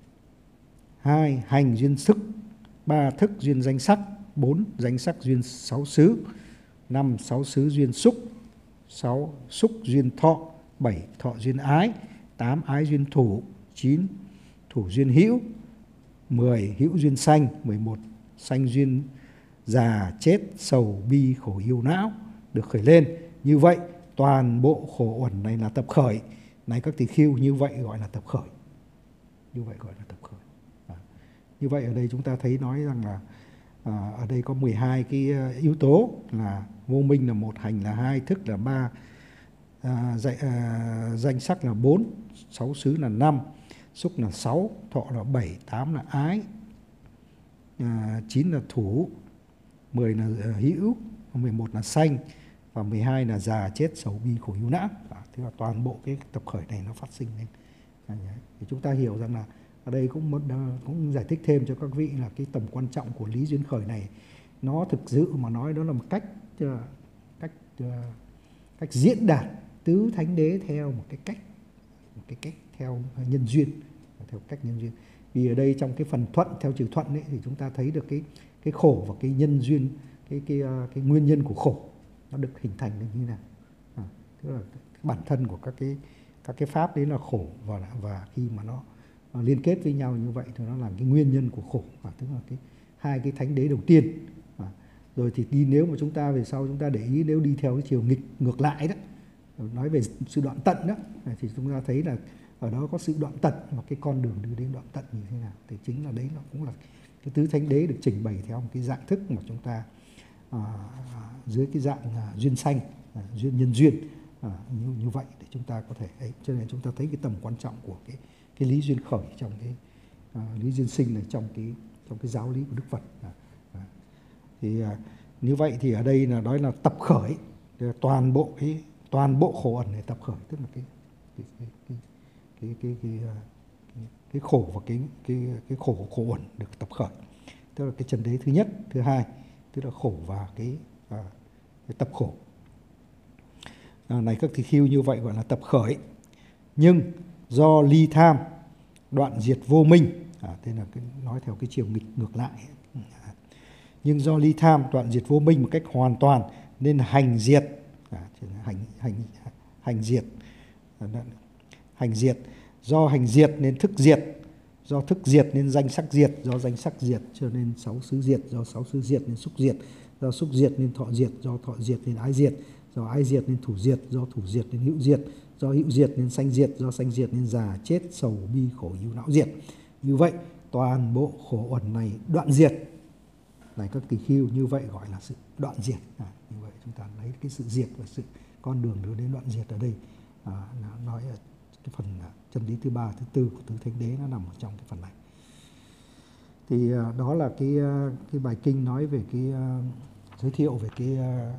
hai, hành duyên sức; ba, thức duyên danh sắc; bốn, danh sắc duyên sáu xứ; năm, sáu xứ duyên xúc; sáu, xúc duyên thọ; bảy, thọ duyên ái; tám, ái duyên thủ; chín, thủ duyên hữu; mười, hữu duyên sanh; mười một, sanh duyên già, chết, sầu, bi, khổ, yêu, não được khởi lên. Như vậy toàn bộ khổ uẩn này là tập khởi. Này các tỳ khưu, như vậy gọi là tập khởi. Như vậy gọi là tập khởi. À, như vậy ở đây chúng ta thấy nói rằng là à, ở đây có mười hai cái yếu tố, là vô minh là một, hành là hai, thức là ba, à, dạy, à, danh sắc là bốn, sáu xứ là năm, xúc là sáu, thọ là bảy, tám là ái, à, chín là thủ, mười là hữu, mười một là sanh, và mười hai là già, chết, sầu, bi, khổ, ưu, não. À, thế là toàn bộ cái tập khởi này nó phát sinh lên. À, thì chúng ta hiểu rằng là ở đây cũng muốn, cũng giải thích thêm cho các vị là cái tầm quan trọng của lý duyên khởi này nó thực sự mà nói đó là một cách cách cách diễn đạt tứ thánh đế theo một cái cách một cái cách theo nhân duyên, theo cách nhân duyên. Vì ở đây trong cái phần thuận theo chữ thuận ấy, thì chúng ta thấy được cái cái khổ và cái nhân duyên, cái cái cái nguyên nhân của khổ nó được hình thành như thế nào. À, tức là bản thân của các cái các cái pháp đấy là khổ, và và khi mà nó, nó liên kết với nhau như vậy thì nó là cái nguyên nhân của khổ, và tức là cái hai cái thánh đế đầu tiên. À, rồi thì đi nếu mà chúng ta về sau chúng ta để ý, nếu đi theo cái chiều nghịch ngược lại đó, nói về sự đoạn tận đó, thì chúng ta thấy là ở đó có sự đoạn tận, và cái con đường đưa đến đoạn tận như thế nào thì chính là đấy, nó cũng là cái tứ thánh đế được trình bày theo một cái dạng thức mà chúng ta à, dưới cái dạng à, duyên sanh, à, duyên nhân duyên, à, như như vậy để chúng ta có thể ấy. Cho nên chúng ta thấy cái tầm quan trọng của cái cái lý duyên khởi trong cái à, lý duyên sinh này trong cái trong cái giáo lý của Đức Phật. À, à. Thì à, như vậy thì ở đây là nói là tập khởi, toàn bộ cái toàn bộ khổ ẩn này tập khởi, tức là cái cái cái cái cái cái, cái, cái, cái khổ và cái cái cái khổ khổ ẩn được tập khởi, tức là cái chân đế thứ nhất, thứ hai, tức là khổ và cái, à, cái tập khổ. À, này các tỳ khưu, như vậy gọi là tập khởi, nhưng do ly tham đoạn diệt vô minh, à, thế là cái, nói theo cái chiều nghịch ngược lại. À, nhưng do ly tham đoạn diệt vô minh một cách hoàn toàn nên hành diệt, à, hành hành hành diệt, à, hành diệt, do hành diệt nên thức diệt, do thức diệt nên danh sắc diệt, do danh sắc diệt cho nên sáu xứ diệt, do sáu xứ diệt nên xúc diệt, do xúc diệt nên thọ diệt, do thọ diệt nên ái diệt, do ái diệt nên thủ diệt, do thủ diệt nên hữu diệt, do hữu diệt nên sanh diệt, do sanh diệt nên già chết sầu bi khổ ưu não diệt. Như vậy toàn bộ khổ uẩn này đoạn diệt. Này các tỳ khưu, như vậy gọi là sự đoạn diệt. À, như vậy chúng ta lấy cái sự diệt và sự con đường đưa đến đoạn diệt ở đây, à, nói ở cái phần chân lý thứ ba, thứ tư của tứ thánh đế nó nằm ở trong cái phần này. Thì uh, đó là cái uh, cái bài kinh nói về cái uh, giới thiệu về cái uh,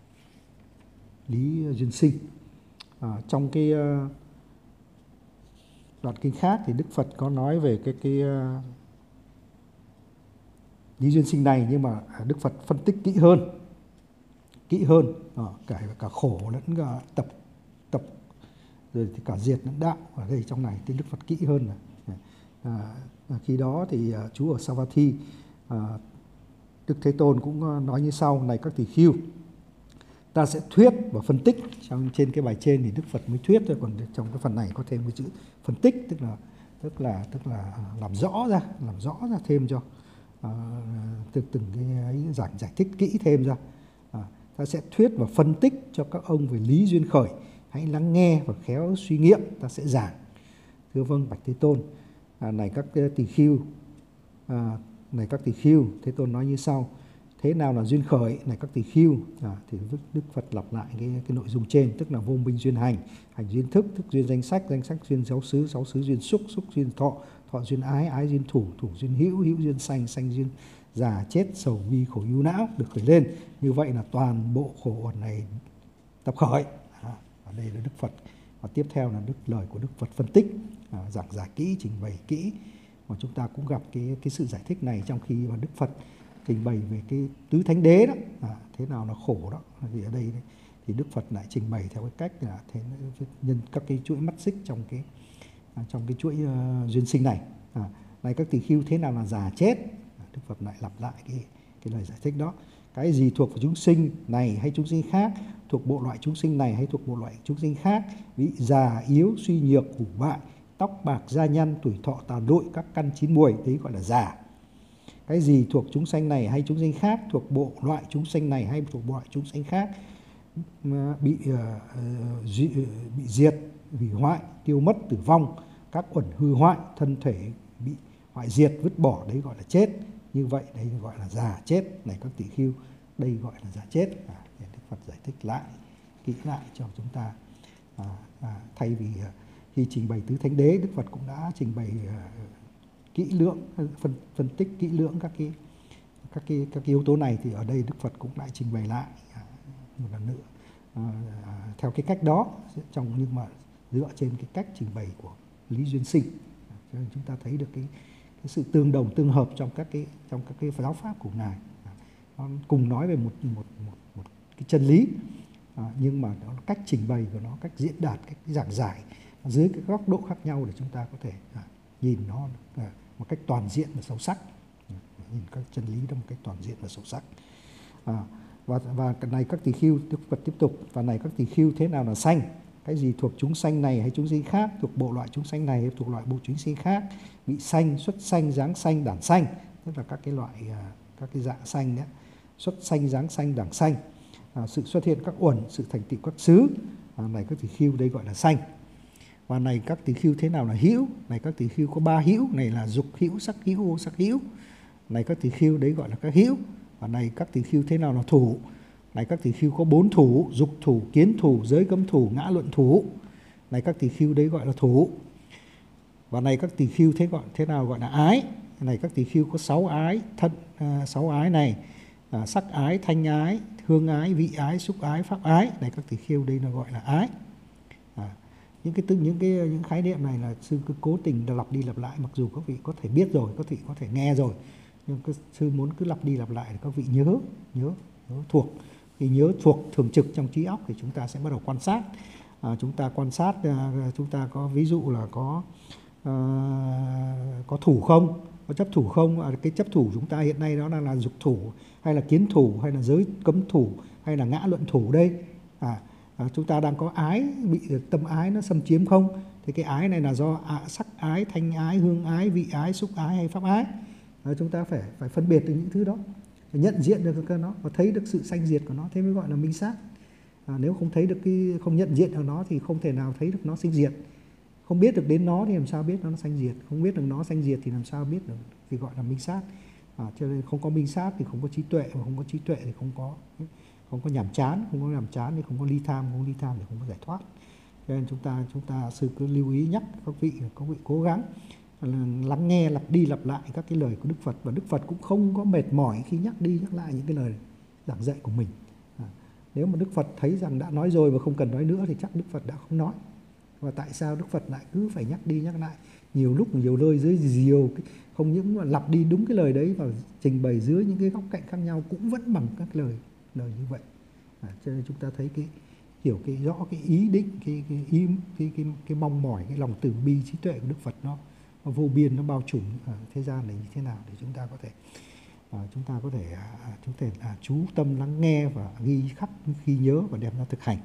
lý duyên sinh. À, trong cái uh, đoạn kinh khác thì Đức Phật có nói về cái cái uh, lý duyên sinh này, nhưng mà Đức Phật phân tích kỹ hơn, kỹ hơn à, cả cả khổ lẫn cả tập tập rồi thì cả diệt lẫn đạo ở đây trong này thì Đức Phật kỹ hơn này. À, khi đó thì uh, chú ở Savatthi, uh, Đức Thế Tôn cũng uh, nói như sau: này các tỳ khưu, ta sẽ thuyết và phân tích. Trong trên cái bài trên thì Đức Phật mới thuyết thôi, còn trong cái phần này có thêm cái chữ phân tích, tức là tức là tức là làm rõ ra, làm rõ ra thêm cho uh, từ từng cái ấy, giải giải thích kỹ thêm ra. À, ta sẽ thuyết và phân tích cho các ông về lý duyên khởi, hãy lắng nghe và khéo suy nghiệm, ta sẽ giảng. Thưa vâng bạch Thế Tôn. À, này các tỳ khưu, à, này các tỳ khưu, Thế Tôn nói như sau: thế nào là duyên khởi? Này các tỳ khưu, à, thì Đức Phật lặp lại cái, cái nội dung trên, tức là vô minh duyên hành, hành duyên thức, thức duyên danh sách, danh sách duyên sáu xứ, sáu xứ duyên xúc, xúc duyên thọ, thọ duyên ái, ái duyên thủ, thủ duyên hữu, hữu duyên sanh, sanh duyên già chết sầu bi khổ ưu não được khởi lên. Như vậy là toàn bộ khổ uẩn này tập khởi. À, ở đây là Đức Phật, và tiếp theo là đức lời của Đức Phật phân tích, à, giảng giải kỹ, trình bày kỹ. Mà chúng ta cũng gặp cái cái sự giải thích này trong khi mà Đức Phật trình bày về cái tứ thánh đế đó, à, thế nào là khổ đó. Thì ở đây thì Đức Phật lại trình bày theo cái cách là thế nhân các cái chuỗi mắt xích trong cái à, trong cái chuỗi uh, duyên sinh này. À, này các tỳ khưu, thế nào là già chết? À, Đức Phật lại lặp lại cái cái lời giải thích đó. Cái gì thuộc vào chúng sinh này hay chúng sinh khác, thuộc bộ loại chúng sinh này hay thuộc bộ loại chúng sinh khác, vị già yếu suy nhược hủ bại, tóc bạc da nhăn, tuổi thọ tàn lụi, các căn chín muồi, đấy gọi là già. Cái gì thuộc chúng sanh này hay chúng sanh khác, thuộc bộ loại chúng sanh này hay thuộc bộ loại chúng sanh khác, bị uh, bị diệt, hủy hoại, tiêu mất, tử vong, các uẩn hư hoại, thân thể bị hoại diệt, vứt bỏ, đấy gọi là chết. Như vậy đây gọi là già chết. Này các tỳ khưu, đây gọi là già chết. À, Đức Phật giải thích lại, kỹ lại cho chúng ta. À, à, thay vì uh, khi trình bày tứ thánh đế, Đức Phật cũng đã trình bày uh, kỹ lưỡng, phân phân tích kỹ lưỡng các cái các cái các cái yếu tố này, thì ở đây Đức Phật cũng lại trình bày lại à, một lần nữa à, à, theo cái cách đó, trong nhưng mà dựa trên cái cách trình bày của lý duyên sinh. À, cho nên chúng ta thấy được cái cái sự tương đồng tương hợp trong các cái trong các cái giáo pháp của ngài. À, nó cùng nói về một một một, một cái chân lý, à, nhưng mà nó cách trình bày của nó, cách diễn đạt, cách giảng giải dưới cái góc độ khác nhau để chúng ta có thể à, nhìn nó à, một cách toàn diện và sâu sắc, à, nhìn các chân lý đó một cách toàn diện và sâu sắc. À, và và cái này các tỳ khưu, Đức Phật tiếp tục, và này các tỳ khưu, thế nào là sanh? Cái gì thuộc chúng sanh này hay chúng sinh khác, thuộc bộ loại chúng sanh này hay thuộc loại bộ chúng sinh khác, vị sanh, xuất sanh, giáng sanh, đản sanh, tức là các cái loại à, các cái dạng sanh đấy, xuất sanh, giáng sanh, đản sanh, à, sự xuất hiện các uẩn, sự thành tựu các xứ, à, này các tỳ khưu đây gọi là sanh. Và này các tỳ khưu, thế nào là hữu? Này các tỳ khưu có ba hữu, này là dục hữu, sắc hữu, vô sắc hữu. Này các tỳ khưu đấy gọi là các hữu. Và này các tỳ khưu, thế nào là thủ? Này các tỳ khưu có bốn thủ: dục thủ, kiến thủ, giới cấm thủ, ngã luận thủ. Này các tỳ khưu đấy gọi là thủ. Và này các tỳ khưu, thế gọi thế nào gọi là ái? Này các tỳ khưu có sáu ái, thân à, sáu ái này, à, sắc ái, thanh ái, hương ái, vị ái, xúc ái, pháp ái. Này các tỳ khưu đây là gọi là ái. À, những cái những cái những khái niệm này là sư cứ cố tình lặp đi lặp lại, mặc dù các vị có thể biết rồi, các vị có thể nghe rồi, nhưng các sư muốn cứ lặp đi lặp lại để các vị nhớ nhớ nhớ thuộc. Khi nhớ thuộc thường trực trong trí óc thì chúng ta sẽ bắt đầu quan sát. À, chúng ta quan sát, à, chúng ta có ví dụ là có à, có thủ không, có chấp thủ không. À, cái chấp thủ chúng ta hiện nay đó là, là dục thủ hay là kiến thủ hay là giới cấm thủ hay là ngã luận thủ đây. À, à, chúng ta đang có ái, bị tâm ái nó xâm chiếm không? Thì cái ái này là do à, sắc ái, thanh ái, hương ái, vị ái, xúc ái hay pháp ái. À, chúng ta phải phải phân biệt được những thứ đó, nhận diện được cái nó và thấy được sự sanh diệt của nó, thế mới gọi là minh sát. À, nếu không thấy được cái, không nhận diện được nó thì không thể nào thấy được nó sinh diệt. Không biết được đến nó thì làm sao biết nó sanh diệt, không biết được nó sanh diệt thì làm sao biết được thì gọi là minh sát. À, cho nên không có minh sát thì không có trí tuệ, mà không có trí tuệ thì không có không có nhàm chán, không có nhàm chán thì không có ly tham, không có ly tham thì không có giải thoát. Cho nên chúng ta chúng ta sư cứ lưu ý nhắc các vị, các vị cố gắng lắng nghe, lặp đi lặp lại các cái lời của Đức Phật, và Đức Phật cũng không có mệt mỏi khi nhắc đi nhắc lại những cái lời giảng dạy của mình. À, nếu mà Đức Phật thấy rằng đã nói rồi và không cần nói nữa thì chắc Đức Phật đã không nói. Và tại sao Đức Phật lại cứ phải nhắc đi nhắc lại nhiều lúc nhiều nơi dưới nhiều cái, không những mà lặp đi đúng cái lời đấy và trình bày dưới những cái góc cạnh khác nhau cũng vẫn bằng các lời lời như vậy. À, cho nên chúng ta thấy cái hiểu cái rõ cái ý định, cái cái ý cái cái, cái mong mỏi, cái lòng từ bi trí tuệ của Đức Phật nó, nó vô biên, nó bao trùm ở thế gian này như thế nào để chúng ta có thể à, chúng ta có thể à, chúng ta à, chú tâm lắng nghe và ghi khắc khi nhớ và đem ra thực hành.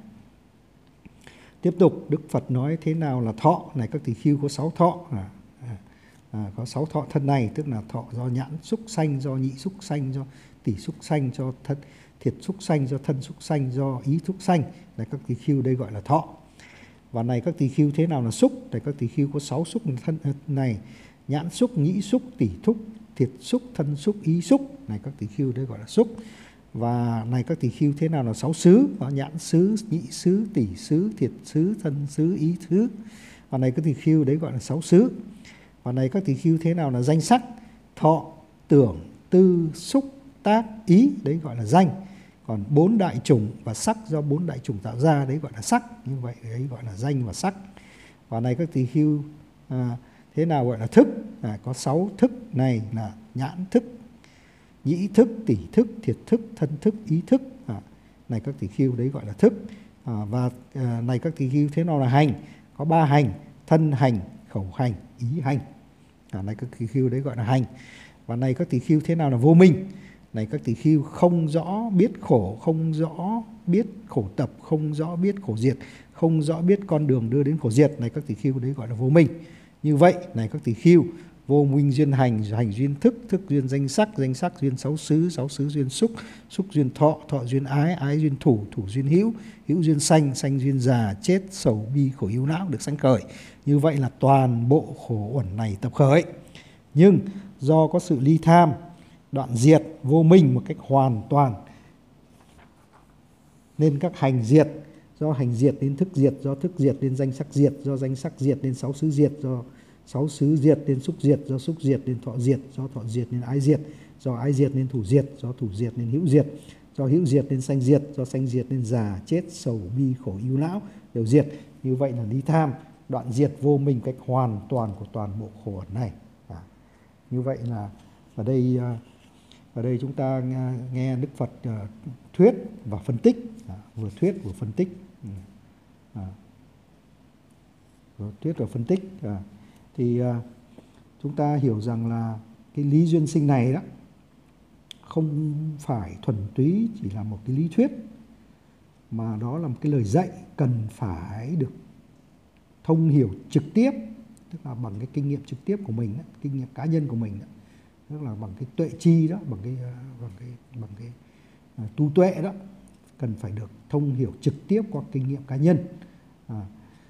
Tiếp tục Đức Phật nói thế nào là thọ. Này các tỳ khưu có sáu thọ, à, à, à, có sáu thọ thân này, tức là thọ do nhãn xúc sanh, do nhị xúc sanh, do tỷ xúc sanh, do thân thiệt xúc sanh, do thân xúc sanh, do ý xúc sanh. Này các tỳ khưu đây gọi là thọ. Và này các tỳ khưu thế nào là xúc? Này các tỳ khưu có sáu xúc thân này: nhãn xúc, nhĩ xúc, tỷ xúc, thiệt xúc, thân xúc, ý xúc. Này các tỳ khưu đây gọi là xúc. Và này các tỳ khưu thế nào là sáu xứ? Có nhãn xứ, nhĩ xứ, tỷ xứ, thiệt xứ, thân xứ, ý xứ. Và này các tỳ khưu đấy gọi là sáu xứ. Và này các tỳ khưu thế nào là danh sắc? Thọ, tưởng, tư, xúc, tác, ý, đấy gọi là danh. Còn bốn đại chủng và sắc do bốn đại chủng tạo ra đấy gọi là sắc. Như vậy đấy gọi là danh và sắc. Và này các tỳ khưu à, thế nào gọi là thức? À, có sáu thức này là nhãn thức, nhĩ thức, tỷ thức, thiệt thức, thân thức, ý thức. À, này các tỳ khưu đấy gọi là thức. À, và à, này các tỳ khưu thế nào là hành? Có ba hành: thân hành, khẩu hành, ý hành. À, này các tỳ khưu đấy gọi là hành. Và này các tỳ khưu thế nào là vô minh? Này các tỳ khưu không rõ biết khổ, không rõ biết khổ tập, không rõ biết khổ diệt, không rõ biết con đường đưa đến khổ diệt. Này các tỳ khưu đấy gọi là vô minh. Như vậy này các tỳ khưu, vô minh duyên hành, hành duyên thức, thức duyên danh sắc, danh sắc duyên sáu xứ, sáu xứ duyên xúc, xúc duyên thọ, thọ duyên ái, ái duyên thủ, thủ duyên hữu, hữu duyên sanh, sanh duyên già, chết, sầu, bi, khổ ưu não được sanh khởi. Như vậy là toàn bộ khổ uẩn này tập khởi. Nhưng do có sự ly tham, đoạn diệt vô minh một cách hoàn toàn, nên các hành diệt. Do hành diệt nên thức diệt, do thức diệt nên danh sắc diệt, do danh sắc diệt nên sáu xứ diệt, do sáu xứ diệt nên xúc diệt, do xúc diệt nên thọ diệt, do thọ diệt nên ái diệt, do ái diệt nên thủ diệt, do thủ diệt nên hữu diệt, do hữu diệt nên sanh diệt, do sanh diệt nên già, chết, sầu, bi, khổ ưu não đều diệt. Như vậy là ly tham, đoạn diệt vô minh cách hoàn toàn của toàn bộ khổ ẩn này. À, như vậy là ở đây Ở đây chúng ta nghe, nghe Đức Phật uh, thuyết và phân tích, à, vừa thuyết vừa phân tích, à, vừa thuyết và phân tích. À, thì uh, chúng ta hiểu rằng là cái lý duyên sinh này đó không phải thuần túy chỉ là một cái lý thuyết, mà đó là một cái lời dạy cần phải được thông hiểu trực tiếp, tức là bằng cái kinh nghiệm trực tiếp của mình, đó, kinh nghiệm cá nhân của mình, đó, tức là bằng cái tuệ chi đó, bằng cái bằng cái bằng cái uh, tu tuệ đó, cần phải được thông hiểu trực tiếp qua kinh nghiệm cá nhân. À,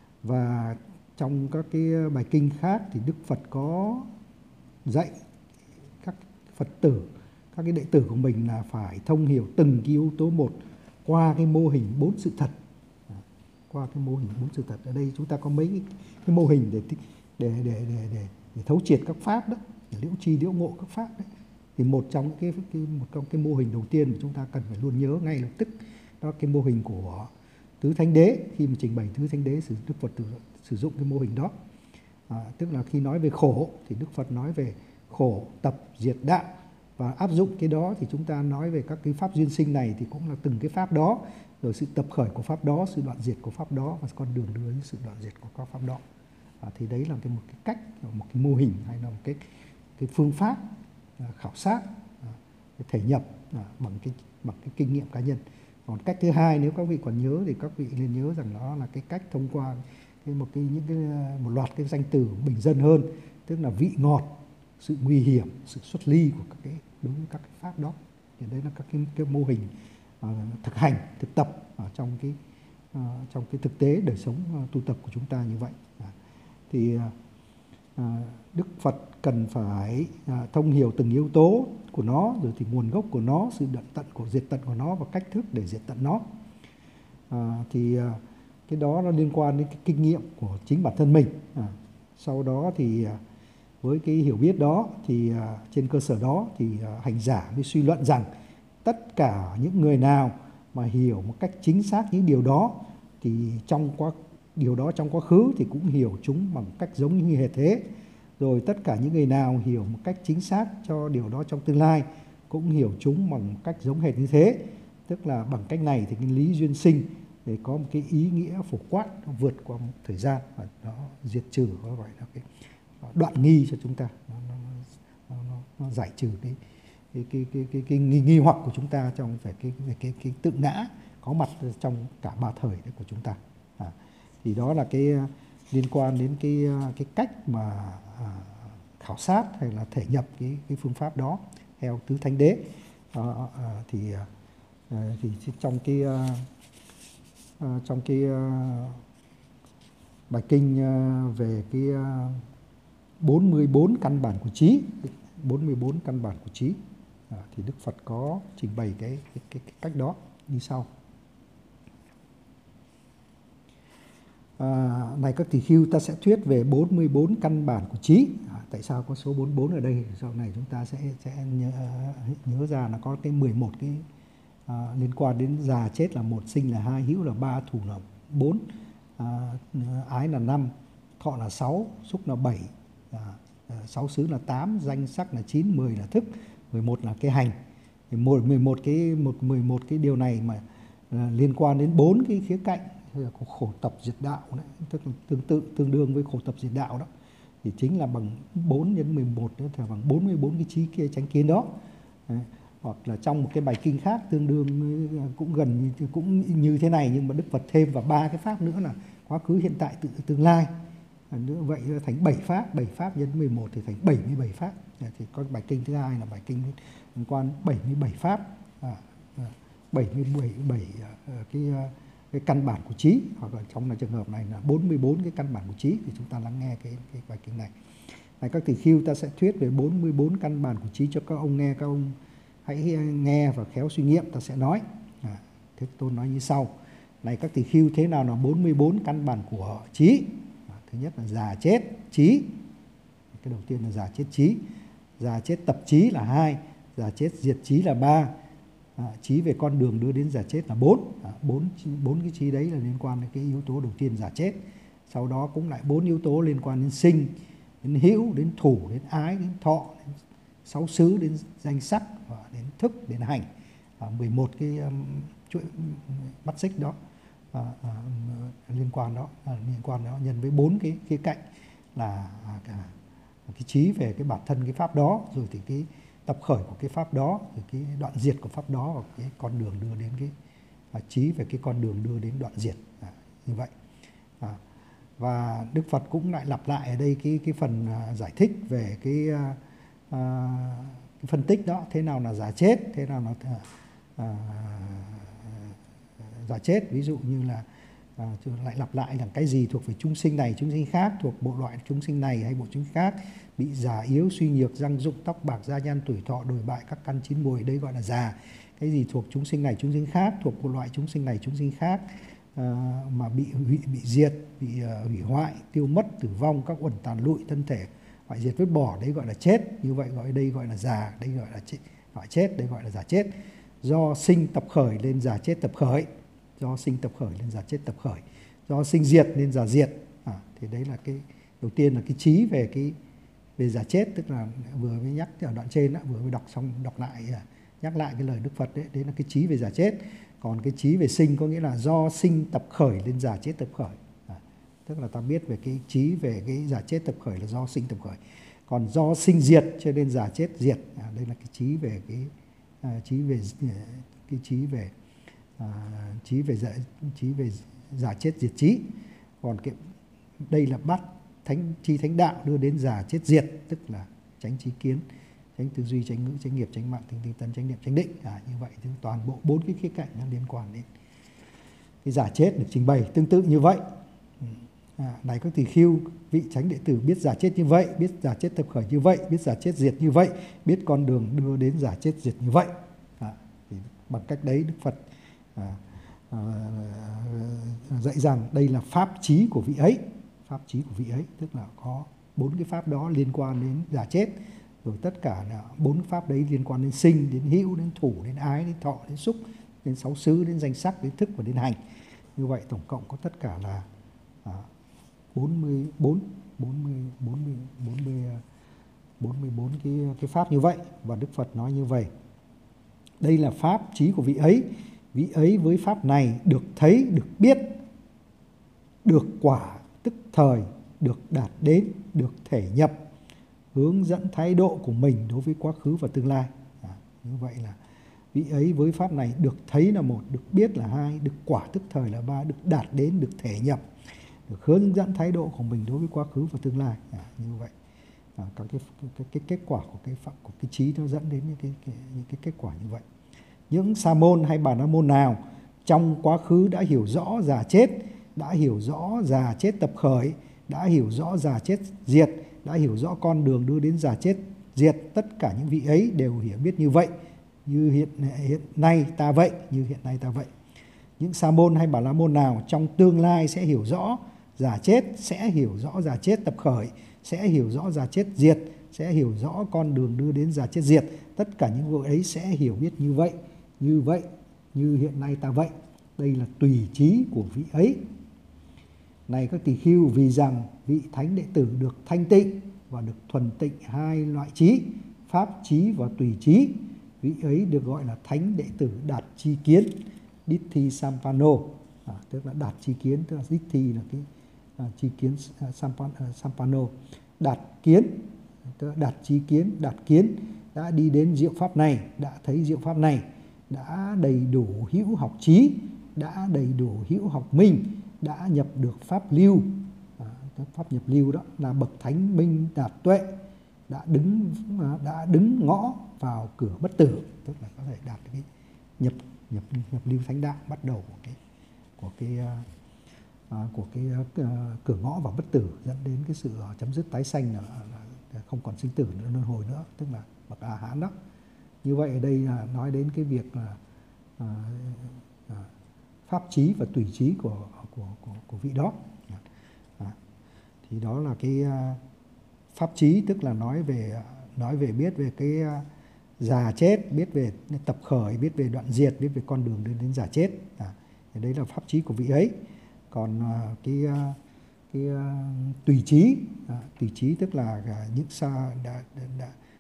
và trong các cái bài kinh khác thì Đức Phật có dạy các Phật tử, các cái đệ tử của mình là phải thông hiểu từng cái yếu tố một qua cái mô hình bốn sự thật. À, qua cái mô hình bốn sự thật. Ở đây chúng ta có mấy cái, cái mô hình để để để để để, để thấu triệt các pháp đó, để liễu tri liễu ngộ các pháp đấy. Thì một trong cái cái một trong cái mô hình đầu tiên mà chúng ta cần phải luôn nhớ ngay lập tức, đó là cái mô hình của tứ thánh đế. Khi mà trình bày tứ thánh đế, Đức Phật sử, sử dụng cái mô hình đó. À, tức là khi nói về khổ thì Đức Phật nói về khổ tập diệt đạo, và áp dụng cái đó thì chúng ta nói về các cái pháp duyên sinh này thì cũng là từng cái pháp đó, rồi sự tập khởi của pháp đó, sự đoạn diệt của pháp đó, và con đường đưa đến sự đoạn diệt của các pháp đó. À, thì đấy là cái một cái cách, một cái mô hình, hay là một cái cái phương pháp à, khảo sát, à, thể nhập à, bằng cái bằng cái kinh nghiệm cá nhân. Còn cách thứ hai, nếu các vị còn nhớ thì các vị nên nhớ rằng đó là cái cách thông qua cái một cái những cái một loạt cái danh từ bình dân hơn, tức là vị ngọt, sự nguy hiểm, sự xuất ly của các cái đối với các cái pháp đó. Thì đấy là các cái, cái mô hình uh, thực hành, thực tập ở trong cái uh, trong cái thực tế đời sống uh, tu tập của chúng ta như vậy. Uh, thì uh, Đức Phật cần phải uh, thông hiểu từng yếu tố của nó, rồi thì nguồn gốc của nó, sự đoạn tận của diệt tận của nó, và cách thức để diệt tận nó. Uh, thì uh, cái đó nó liên quan đến cái kinh nghiệm của chính bản thân mình. Uh, sau đó thì uh, với cái hiểu biết đó thì uh, trên cơ sở đó thì uh, hành giả mới suy luận rằng tất cả những người nào mà hiểu một cách chính xác những điều đó thì trong quá điều đó trong quá khứ thì cũng hiểu chúng bằng cách giống như hệt thế. Rồi tất cả những người nào hiểu một cách chính xác cho điều đó trong tương lai cũng hiểu chúng bằng một cách giống hệt như thế. Tức là bằng cách này thì cái lý duyên sinh để có một cái ý nghĩa phổ quát, nó vượt qua một thời gian và nó diệt trừ, có gọi là cái đoạn nghi cho chúng ta, nó, nó, nó, nó, nó giải trừ cái cái cái cái cái, cái nghi, nghi hoặc của chúng ta trong về cái về cái cái tự ngã có mặt trong cả ba thời đấy của chúng ta. À, thì đó là cái liên quan đến cái cái cách mà à, khảo sát hay là thể nhập cái cái phương pháp đó theo tứ thánh đế. À, à, thì à, thì trong cái à, trong cái à, bài kinh à, về cái à, bốn mươi bốn căn bản của trí, bốn mươi bốn căn bản của trí, à, thì Đức Phật có trình bày cái, cái, cái, cái cách đó như sau. À, này các tỳ khưu, ta sẽ thuyết về bốn mươi bốn căn bản của trí. À, tại sao có số bốn mươi bốn ở đây? Sau này chúng ta sẽ sẽ nhớ, nhớ ra là có cái mười một cái à, liên quan đến già chết là một, sinh là hai, hữu là ba, thủ là bốn, à, ái là năm, thọ là sáu, xúc là bảy, à, sáu xứ là tám, danh sắc là chín, mười là thức, mười một là cái hành. Thì mười một cái một mười một cái điều này mà à, liên quan đến bốn cái khía cạnh của khổ tập diệt đạo đấy, tức là tương tự tương đương với khổ tập diệt đạo đó, thì chính là bằng bốn nhân mười một nữa, thì bằng bốn mươi bốn cái trí kia chánh kiến đó. Đấy. Hoặc là trong một cái bài kinh khác tương đương cũng gần như, cũng như thế này, nhưng mà Đức Phật thêm vào ba cái pháp nữa là quá khứ, hiện tại, tự tương lai. À, nữa vậy thành bảy pháp, bảy pháp nhân mười một thì thành bảy mươi bảy pháp. À, thì có bài kinh thứ hai là bài kinh liên quan bảy mươi bảy pháp, à, à, bảy mươi bảy à, cái cái căn bản của trí, hoặc là trong là trường hợp này là bốn mươi bốn cái căn bản của trí. Thì chúng ta lắng nghe cái, cái bài kinh này. Này các tỳ khưu, ta sẽ thuyết về bốn mươi bốn căn bản của trí cho các ông nghe, các ông hãy nghe và khéo suy nghiệm. Ta sẽ nói, à, Thế Tôn nói như sau. Này các tỳ khưu, thế nào là bốn mươi bốn căn bản của trí? À, thứ nhất là già chết trí. Cái đầu tiên là già chết trí. Già chết tập trí là hai, già chết diệt trí là ba, à, trí về con đường đưa đến già chết là bốn. À, bốn bốn cái trí đấy là liên quan đến cái yếu tố đầu tiên, già chết. Sau đó cũng lại bốn yếu tố liên quan đến sinh, đến hữu, đến thủ, đến ái, đến thọ, đến sáu xứ đến danh sắc và đến thức đến hành, à, mười một cái um, chuỗi mắt xích đó, à, à, liên quan đó, à, liên quan đó nhân với bốn cái khía cạnh là à, cả cái trí về cái bản thân cái pháp đó, rồi thì cái tập khởi của cái pháp đó, rồi cái đoạn diệt của pháp đó, và cái con đường đưa đến cái à, trí về cái con đường đưa đến đoạn diệt, à, như vậy. À, và Đức Phật cũng lại lặp lại ở đây cái cái phần à, giải thích về cái, à, à, cái phân tích đó, thế nào là giả chết, thế nào là à, à, giả chết. Ví dụ như là à, lại lặp lại là cái gì thuộc về chúng sinh này, chúng sinh khác, thuộc bộ loại chúng sinh này hay bộ chúng sinh khác, bị già yếu, suy nhược, răng rụng, tóc bạc, da nhăn, tuổi thọ, đồi bại, các căn chín mùi, đây gọi là già. Cái gì thuộc chúng sinh này, chúng sinh khác, thuộc bộ loại chúng sinh này, chúng sinh khác, à, mà bị hủy, bị diệt, bị uh, hủy hoại, tiêu mất, tử vong, các uẩn tàn lụi, thân thể hoại diệt vứt bỏ, đấy gọi là chết. Như vậy gọi đây gọi là già, đây gọi là chết, gọi chết, đây gọi là giả chết. Do sinh tập khởi lên giả chết tập khởi, do sinh tập khởi lên giả chết tập khởi, do sinh diệt nên giả diệt. À, thì đấy là cái đầu tiên là cái trí về cái về giả chết, tức là vừa mới nhắc ở đoạn trên đó, vừa mới đọc xong đọc lại, nhắc lại cái lời Đức Phật đấy, đấy là cái trí về giả chết. Còn cái trí về sinh có nghĩa là do sinh tập khởi lên giả chết tập khởi, à, tức là ta biết về cái trí về cái giả chết tập khởi là do sinh tập khởi. Còn do sinh diệt cho nên giả chết diệt, à, đây là cái trí về cái à, trí về cái trí về à, trí về giả trí về giả chết diệt trí. Còn cái đây là bắt thánh chi thánh đạo đưa đến giả chết diệt, tức là chánh trí kiến, chánh tư duy, chánh ngữ, chánh nghiệp, chánh mạng, tinh tinh tấn, chánh niệm, chánh định. À, như vậy thì toàn bộ bốn cái khía cạnh nó liên quan đến cái giả chết được trình bày tương tự như vậy. À, này các tỳ khưu, vị chánh đệ tử biết giả chết như vậy, biết giả chết tập khởi như vậy, biết giả chết diệt như vậy, biết con đường đưa đến giả chết diệt như vậy. À, thì bằng cách đấy Đức Phật à, à, dạy rằng đây là pháp trí của vị ấy, pháp trí của vị ấy, tức là có bốn cái pháp đó liên quan đến giả chết, rồi tất cả là bốn pháp đấy liên quan đến sinh, đến hữu, đến thủ, đến ái, đến thọ, đến xúc, đến sáu xứ, đến danh sắc, đến thức và đến hành. Như vậy tổng cộng có tất cả là à, bốn mươi bốn, bốn mươi, bốn mươi, bốn mươi, bốn mươi bốn cái, cái pháp như vậy. Và Đức Phật nói như vậy, đây là pháp trí của vị ấy, vị ấy với pháp này được thấy, được biết, được quả tức thời, được đạt đến, được thể nhập, hướng dẫn thái độ của mình đối với quá khứ và tương lai. À, như vậy là vị ấy với pháp này được thấy là một, được biết là hai, được quả tức thời là ba, được đạt đến, được thể nhập, được hướng dẫn thái độ của mình đối với quá khứ và tương lai. À, như vậy à, các cái, cái, cái kết quả của cái pháp của cái trí nó dẫn đến những cái, cái, những cái kết quả như vậy. Những sa môn hay bà la môn nào trong quá khứ đã hiểu rõ già chết, đã hiểu rõ già chết tập khởi, đã hiểu rõ già chết diệt, đã hiểu rõ con đường đưa đến già chết diệt, tất cả những vị ấy đều hiểu biết như vậy, như hiện hiện nay ta vậy, như hiện nay ta vậy. Những sa môn hay bà la môn nào trong tương lai sẽ hiểu rõ già chết, sẽ hiểu rõ già chết tập khởi, sẽ hiểu rõ già chết diệt, sẽ hiểu rõ con đường đưa đến già chết diệt, tất cả những vị ấy sẽ hiểu biết như vậy, như vậy, như hiện nay ta vậy. Đây là tùy trí của vị ấy. Này các tỳ khưu, vì rằng vị thánh đệ tử được thanh tịnh và được thuần tịnh hai loại trí, pháp trí và tùy trí, vị ấy được gọi là thánh đệ tử đạt chi kiến, Ditti Sampanno, à, tức là đạt chi kiến, tức là Ditti là cái à, chi kiến uh, sampan, uh, Sampanno, đạt kiến, tức là đạt chi kiến, đạt kiến, đã đi đến diệu pháp này, đã thấy diệu pháp này, đã đầy đủ hữu học trí, đã đầy đủ hữu học minh, đã nhập được pháp lưu, à, pháp nhập lưu đó là bậc thánh minh đạt tuệ, đã đứng đã đứng ngõ vào cửa bất tử, tức là có thể đạt cái nhập nhập nhập lưu thánh đạo, bắt đầu của cái của cái à, của cái uh, cửa ngõ vào bất tử, dẫn đến cái sự uh, chấm dứt tái sanh, là, là không còn sinh tử nữa, luân hồi nữa, tức là bậc A Hán đó. Như vậy ở đây là nói đến cái việc là uh, uh, pháp trí và tùy trí của của của, của vị đó. À, thì đó là cái uh, pháp trí, tức là nói về nói về biết về cái uh, già chết, biết về tập khởi, biết về đoạn diệt, biết về con đường đến đến già chết. À, thì đấy là pháp trí của vị ấy. Còn uh, cái uh, cái uh, tùy trí, à, tùy trí tức là uh, những sa đã, đã, đã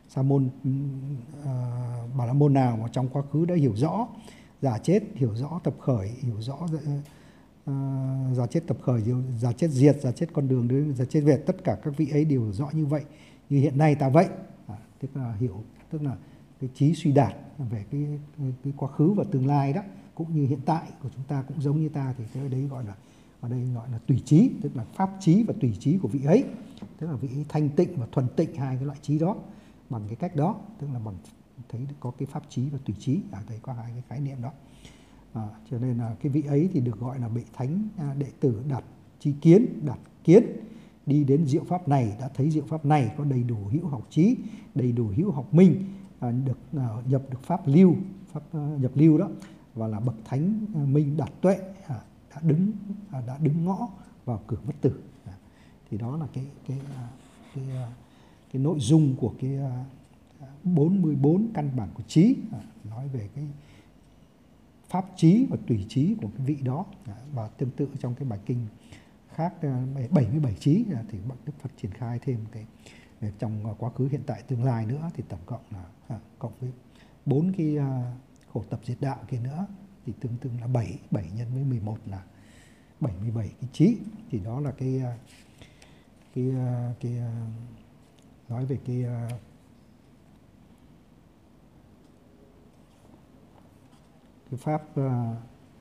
sa môn uh, bà la môn nào mà trong quá khứ đã hiểu rõ giả chết, hiểu rõ tập khởi, hiểu rõ uh, giả chết tập khởi, giả chết diệt, giả chết con đường đến giả chết về, tất cả các vị ấy đều hiểu rõ như vậy, như hiện nay ta vậy. À, tức là hiểu, tức là cái trí suy đạt về cái, cái, cái quá khứ và tương lai đó, cũng như hiện tại của chúng ta cũng giống như ta, thì cái đấy gọi là, ở đây gọi là tùy trí, tức là pháp trí và tùy trí của vị ấy, tức là vị ấy thanh tịnh và thuần tịnh, hai cái loại trí đó bằng cái cách đó, tức là bằng thấy có cái pháp trí và tùy trí, ở đây có hai cái khái niệm đó. À, cho nên là cái vị ấy thì được gọi là bệ thánh đệ tử đạt tri kiến, đạt kiến, đi đến diệu pháp này, đã thấy diệu pháp này, có đầy đủ hữu học trí, đầy đủ hữu học minh, à, được à, nhập được pháp lưu, pháp à, nhập lưu đó, và là bậc thánh à, minh đạt tuệ, à, đã đứng à, đã đứng ngõ vào cửa bất tử. À, thì đó là cái cái cái, cái, cái nội dung của cái bốn mươi bốn căn bản của trí, à, nói về cái pháp trí và tùy trí của cái vị đó. À, và tương tự trong cái bài kinh khác bảy mươi bảy trí thì Đức Phật triển khai thêm cái trong quá khứ, hiện tại, tương lai nữa, thì tổng cộng là à, cộng với bốn cái à, khổ tập diệt đạo kia nữa thì tương tự là bảy, bảy nhân với mười một là bảy mươi bảy cái trí. Thì đó là cái cái cái, cái nói về cái cái pháp uh,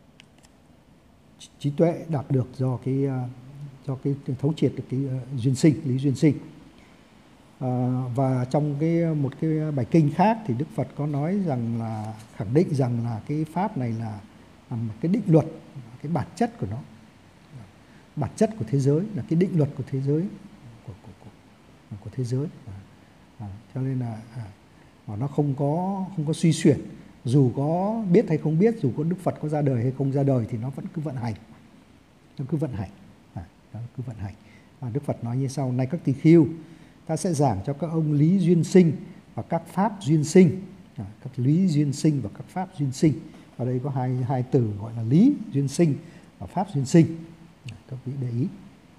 trí tuệ đạt được do cái uh, do cái thấu triệt được cái uh, duyên sinh, lý duyên sinh. Uh, và trong cái một cái bài kinh khác thì Đức Phật có nói rằng là khẳng định rằng là cái pháp này là, là một cái định luật, cái bản chất của nó, bản chất của thế giới, là cái định luật của thế giới, của của của, của thế giới. À, à, cho nên là à, mà nó không có không có suy xuyển, dù có biết hay không biết, dù có Đức Phật có ra đời hay không ra đời thì nó vẫn cứ vận hành, nó cứ vận hành, à, nó cứ vận hành. À, Đức Phật nói như sau: này các tỳ khưu, ta sẽ giảng cho các ông lý duyên sinh và các pháp duyên sinh. À, các lý duyên sinh và các pháp duyên sinh. Ở đây có hai hai từ gọi là lý duyên sinh và pháp duyên sinh. À, các vị để ý.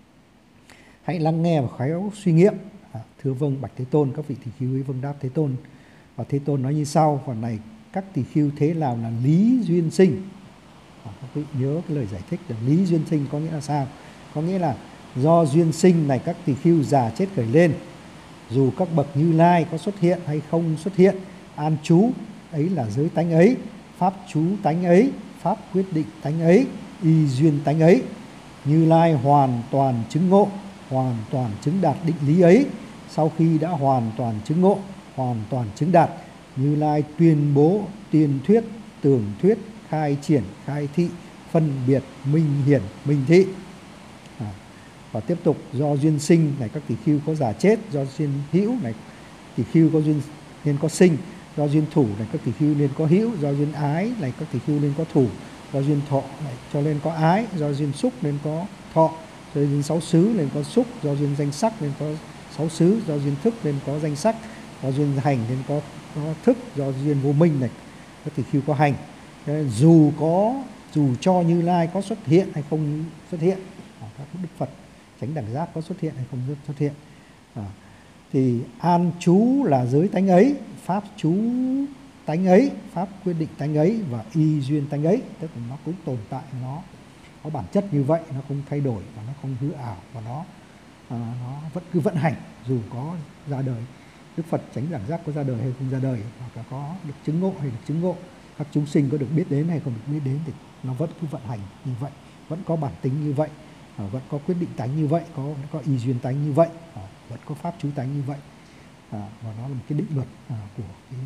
Hãy lắng nghe và khéo suy nghiệm. À, thưa vâng bạch Thế Tôn. Các vị tỳ khưu ấy vâng đáp Thế Tôn. Và Thế Tôn nói như sau: phần này các tỳ khưu, thế nào là lý duyên sinh? À, các vị nhớ cái lời giải thích là lý duyên sinh có nghĩa là sao? Có nghĩa là do duyên sinh này các tỳ khưu già chết khởi lên, dù các bậc Như Lai có xuất hiện hay không xuất hiện, an trú ấy là giới tánh ấy, pháp trú tánh ấy, pháp quyết định tánh ấy, y duyên tánh ấy. Như Lai hoàn toàn chứng ngộ, hoàn toàn chứng đạt định lý ấy. Sau khi đã hoàn toàn chứng ngộ, hoàn toàn chứng đạt, Như Lai tuyên bố, tuyên thuyết, tường thuyết, khai triển, khai thị, phân biệt, minh hiển, minh thị. À, và tiếp tục, do duyên sinh này các tỳ khưu có già chết, do duyên hữu này tỳ khưu có duyên nên có sinh, do duyên thủ này các tỳ khưu nên có hữu, do duyên ái này các tỳ khưu nên có thủ, do duyên thọ này cho nên có ái, do duyên xúc nên có thọ, do duyên sáu xứ nên có xúc, do duyên danh sắc nên có sáu xứ, do duyên thức nên có danh sắc, do duyên hành nên có, có thức, do duyên vô minh này các tỳ khưu có hành. Nên dù có dù cho Như Lai có xuất hiện hay không xuất hiện, các Đức Phật chánh đẳng giác có xuất hiện hay không xuất hiện, à, thì an trú là giới tánh ấy, pháp trú tánh ấy, pháp quyết định tánh ấy và y duyên tánh ấy. Tức là nó cũng tồn tại, nó có bản chất như vậy, nó không thay đổi và nó không hư ảo, và nó à, nó vẫn cứ vận hành dù có ra đời. Đức Phật chánh đẳng giác có ra đời hay không ra đời, hoặc là có được chứng ngộ hay được chứng ngộ, các chúng sinh có được biết đến hay không được biết đến, thì nó vẫn cứ vận hành như vậy, vẫn có bản tính như vậy, à, vẫn có quyết định tánh như vậy, có vẫn có y duyên tánh như vậy, à, vẫn có pháp trú tánh như vậy, à, và nó là một cái định luật à, của cái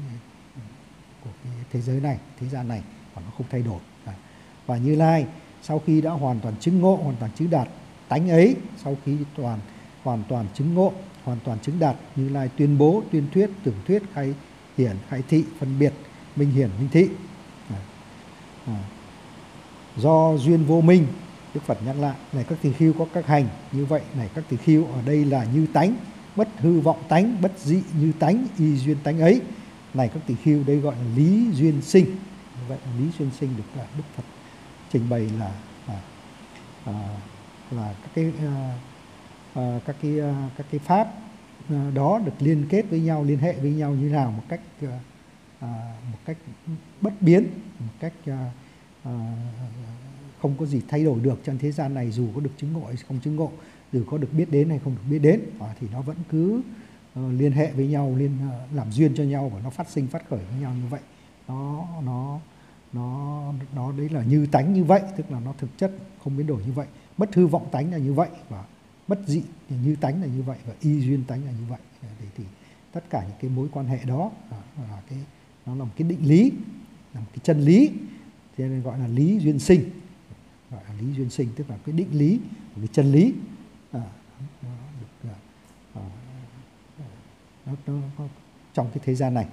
của cái thế giới này, thế gian này, và nó không thay đổi. À, và Như Lai sau khi đã hoàn toàn chứng ngộ, hoàn toàn chứng đạt tánh ấy, sau khi toàn hoàn toàn chứng ngộ, hoàn toàn chứng đạt, Như Lai tuyên bố, tuyên thuyết, tưởng thuyết, khai hiển, khai thị, phân biệt, minh hiển, minh thị. À, à, do duyên vô minh, Đức Phật nhắc lại, này các tỳ khưu có các hành như vậy, này các tỳ khưu ở đây là như tánh, bất hư vọng tánh, bất dị như tánh, y duyên tánh ấy. Này các tỳ khưu, đây gọi là lý duyên sinh. Như vậy lý duyên sinh được là Đức Phật trình bày là à, à, là các cái à, à, các cái à, các cái pháp à, đó được liên kết với nhau, liên hệ với nhau như nào một cách à, à, một cách bất biến, một cách à, à, không có gì thay đổi được trên thế gian này, dù có được chứng ngộ hay không chứng ngộ, dù có được biết đến hay không được biết đến, à, thì nó vẫn cứ uh, liên hệ với nhau, liên uh, làm duyên cho nhau và nó phát sinh phát khởi với nhau như vậy. Nó nó nó nó đấy là như tánh như vậy, tức là nó thực chất không biến đổi như vậy. Bất hư vọng tánh là như vậy, và bất dị như tánh là như vậy, và y duyên tánh là như vậy. Thì, thì tất cả những cái mối quan hệ đó là cái nó là một cái định lý, là một cái chân lý, cho nên gọi là lý duyên sinh, gọi là lý duyên sinh, tức là cái định lý, một cái chân lý à, nó được, à, nó, nó, nó, trong cái thế gian này.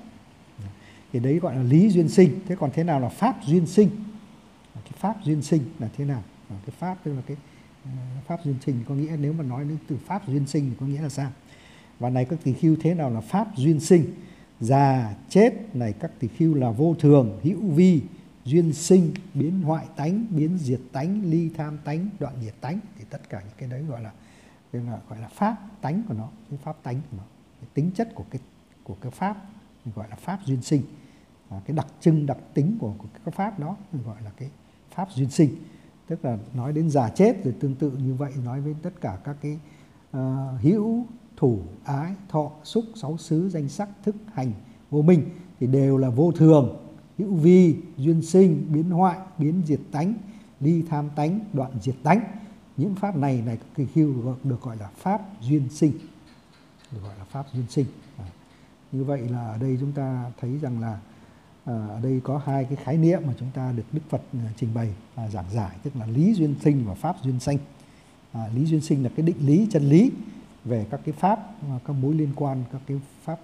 Thì đấy gọi là lý duyên sinh. Thế còn thế nào là pháp duyên sinh? Cái pháp duyên sinh là thế nào? Cái pháp tức là cái uh, pháp duyên sinh có nghĩa, nếu mà nói đến từ pháp duyên sinh thì có nghĩa là sao? Và này các tỳ khưu, thế nào là pháp duyên sinh? Già chết này các tỳ khưu là vô thường, hữu vi, duyên sinh, biến hoại tánh, biến diệt tánh, ly tham tánh, đoạn diệt tánh. Thì tất cả những cái đấy gọi là, là gọi là pháp tánh của nó, cái pháp tánh của nó, cái tính chất của cái của cái pháp gọi là pháp duyên sinh. À, cái đặc trưng, đặc tính của, của cái pháp đó gọi là cái pháp duyên sinh. Tức là nói đến già chết rồi tương tự như vậy, nói với tất cả các cái uh, hữu, thủ, ái, thọ, xúc, sáu xứ, danh sắc, thức, hành, vô minh thì đều là vô thường, hữu vi, duyên sinh, biến hoại, biến diệt tánh, ly tham tánh, đoạn diệt tánh. Những pháp này này các tỳ khưu được, được gọi là pháp duyên sinh, được gọi là pháp duyên sinh. À, như vậy là ở đây chúng ta thấy rằng là à, ở đây có hai cái khái niệm mà chúng ta được Đức Phật trình bày và giảng giải, tức là lý duyên sinh và pháp duyên sanh. À, lý duyên sinh là cái định lý, chân lý về các cái pháp, các mối liên quan, các cái pháp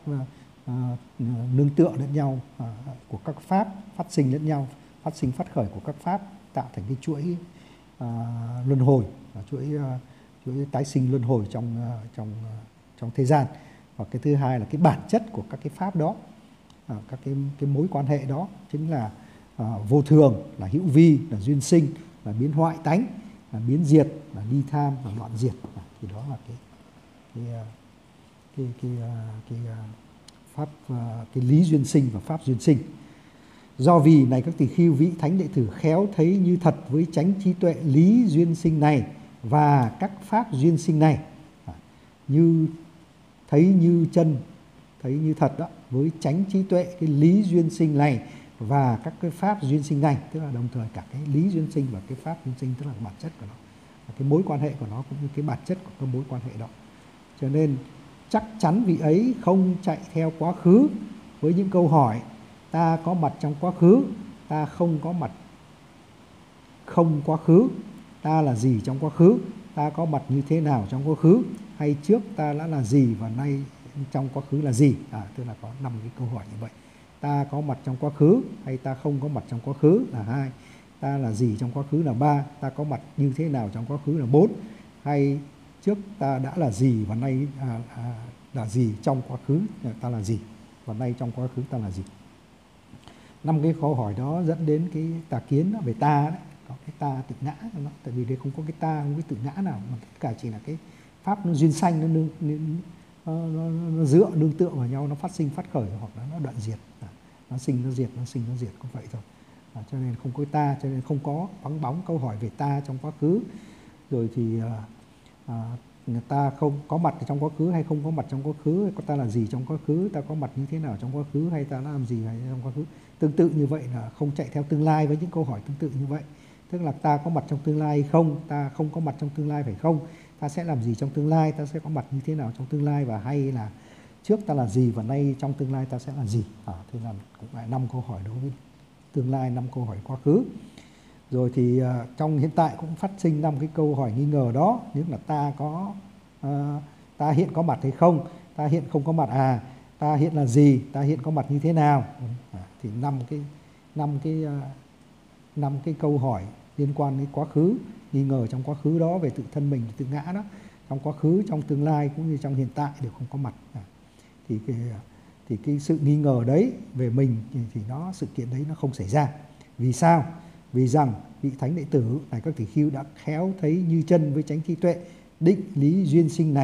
à, nương tựa lẫn nhau à, của các pháp, phát sinh lẫn nhau, phát sinh phát khởi của các pháp, tạo thành cái chuỗi à, luân hồi, chuỗi à, chuỗi tái sinh luân hồi trong trong trong thế gian. Và cái thứ hai là cái bản chất của các cái pháp đó, à, các cái cái mối quan hệ đó chính là à, vô thường, là hữu vi, là duyên sinh, là biến hoại tánh, là biến diệt, là ly tham, là đoạn diệt. À, thì đó là cái cái cái cái, cái, cái pháp cái lý duyên sinh và pháp duyên sinh. Do vì này các tỳ khưu, vị thánh đệ tử khéo thấy như thật với chánh trí tuệ lý duyên sinh này và các pháp duyên sinh này, à, như thấy như chân, thấy như thật đó, với chánh trí tuệ cái lý duyên sinh này và các cái pháp duyên sinh này, tức là đồng thời cả cái lý duyên sinh và cái pháp duyên sinh, tức là bản chất của nó, cái mối quan hệ của nó cũng như cái bản chất của cái mối quan hệ đó. Cho nên chắc chắn vị ấy không chạy theo quá khứ với những câu hỏi ta có mặt trong quá khứ, ta không có mặt không quá khứ, ta là gì trong quá khứ, ta có mặt như thế nào trong quá khứ, hay trước ta đã là gì và nay trong quá khứ là gì. À, tức là có năm cái câu hỏi như vậy. Ta có mặt trong quá khứ hay ta không có mặt trong quá khứ là hai, ta là gì trong quá khứ là ba, ta có mặt như thế nào trong quá khứ là bốn, hay trước ta đã là gì và nay à, à, là gì trong quá khứ ta là gì và nay trong quá khứ ta là gì. Năm cái câu hỏi đó dẫn đến cái tà kiến về ta đấy, có cái ta tự ngã nó, tại vì đây không có cái ta, không có cái tự ngã nào, mà tất cả chỉ là cái pháp nó duyên sanh, nó, nương, nó, nó, nó dựa nương tựa vào nhau, nó phát sinh phát khởi hoặc là nó đoạn diệt, nó sinh nó diệt, nó sinh nó diệt, có vậy thôi. À, cho nên không có ta, cho nên không có vắng bóng câu hỏi về ta trong quá khứ. Rồi thì à, à, người ta không có mặt trong quá khứ hay không có mặt trong quá khứ, ta là gì trong quá khứ, ta có mặt như thế nào trong quá khứ, hay ta đã làm gì hay trong quá khứ. Tương tự như vậy là không chạy theo tương lai với những câu hỏi tương tự như vậy, tức là ta có mặt trong tương lai hay không, ta không có mặt trong tương lai phải không, ta sẽ làm gì trong tương lai, ta sẽ có mặt như thế nào trong tương lai, và hay là trước ta là gì và nay trong tương lai ta sẽ là gì. À, thế là cũng lại năm câu hỏi đối với tương lai, năm câu hỏi quá khứ. Rồi thì uh, trong hiện tại cũng phát sinh năm cái câu hỏi nghi ngờ đó, nếu là ta có uh, ta hiện có mặt hay không, ta hiện không có mặt, à ta hiện là gì, ta hiện có mặt như thế nào. À, thì năm cái năm cái uh, năm cái câu hỏi liên quan đến quá khứ, nghi ngờ trong quá khứ đó về tự thân mình, tự ngã đó, trong quá khứ, trong tương lai cũng như trong hiện tại đều không có mặt. À, thì cái thì cái sự nghi ngờ đấy về mình thì, thì nó sự kiện đấy nó không xảy ra. Vì sao? Vì rằng vị thánh đệ tử này các tỷ khưu đã khéo thấy như chân với chánh trí tuệ định lý duyên sinh này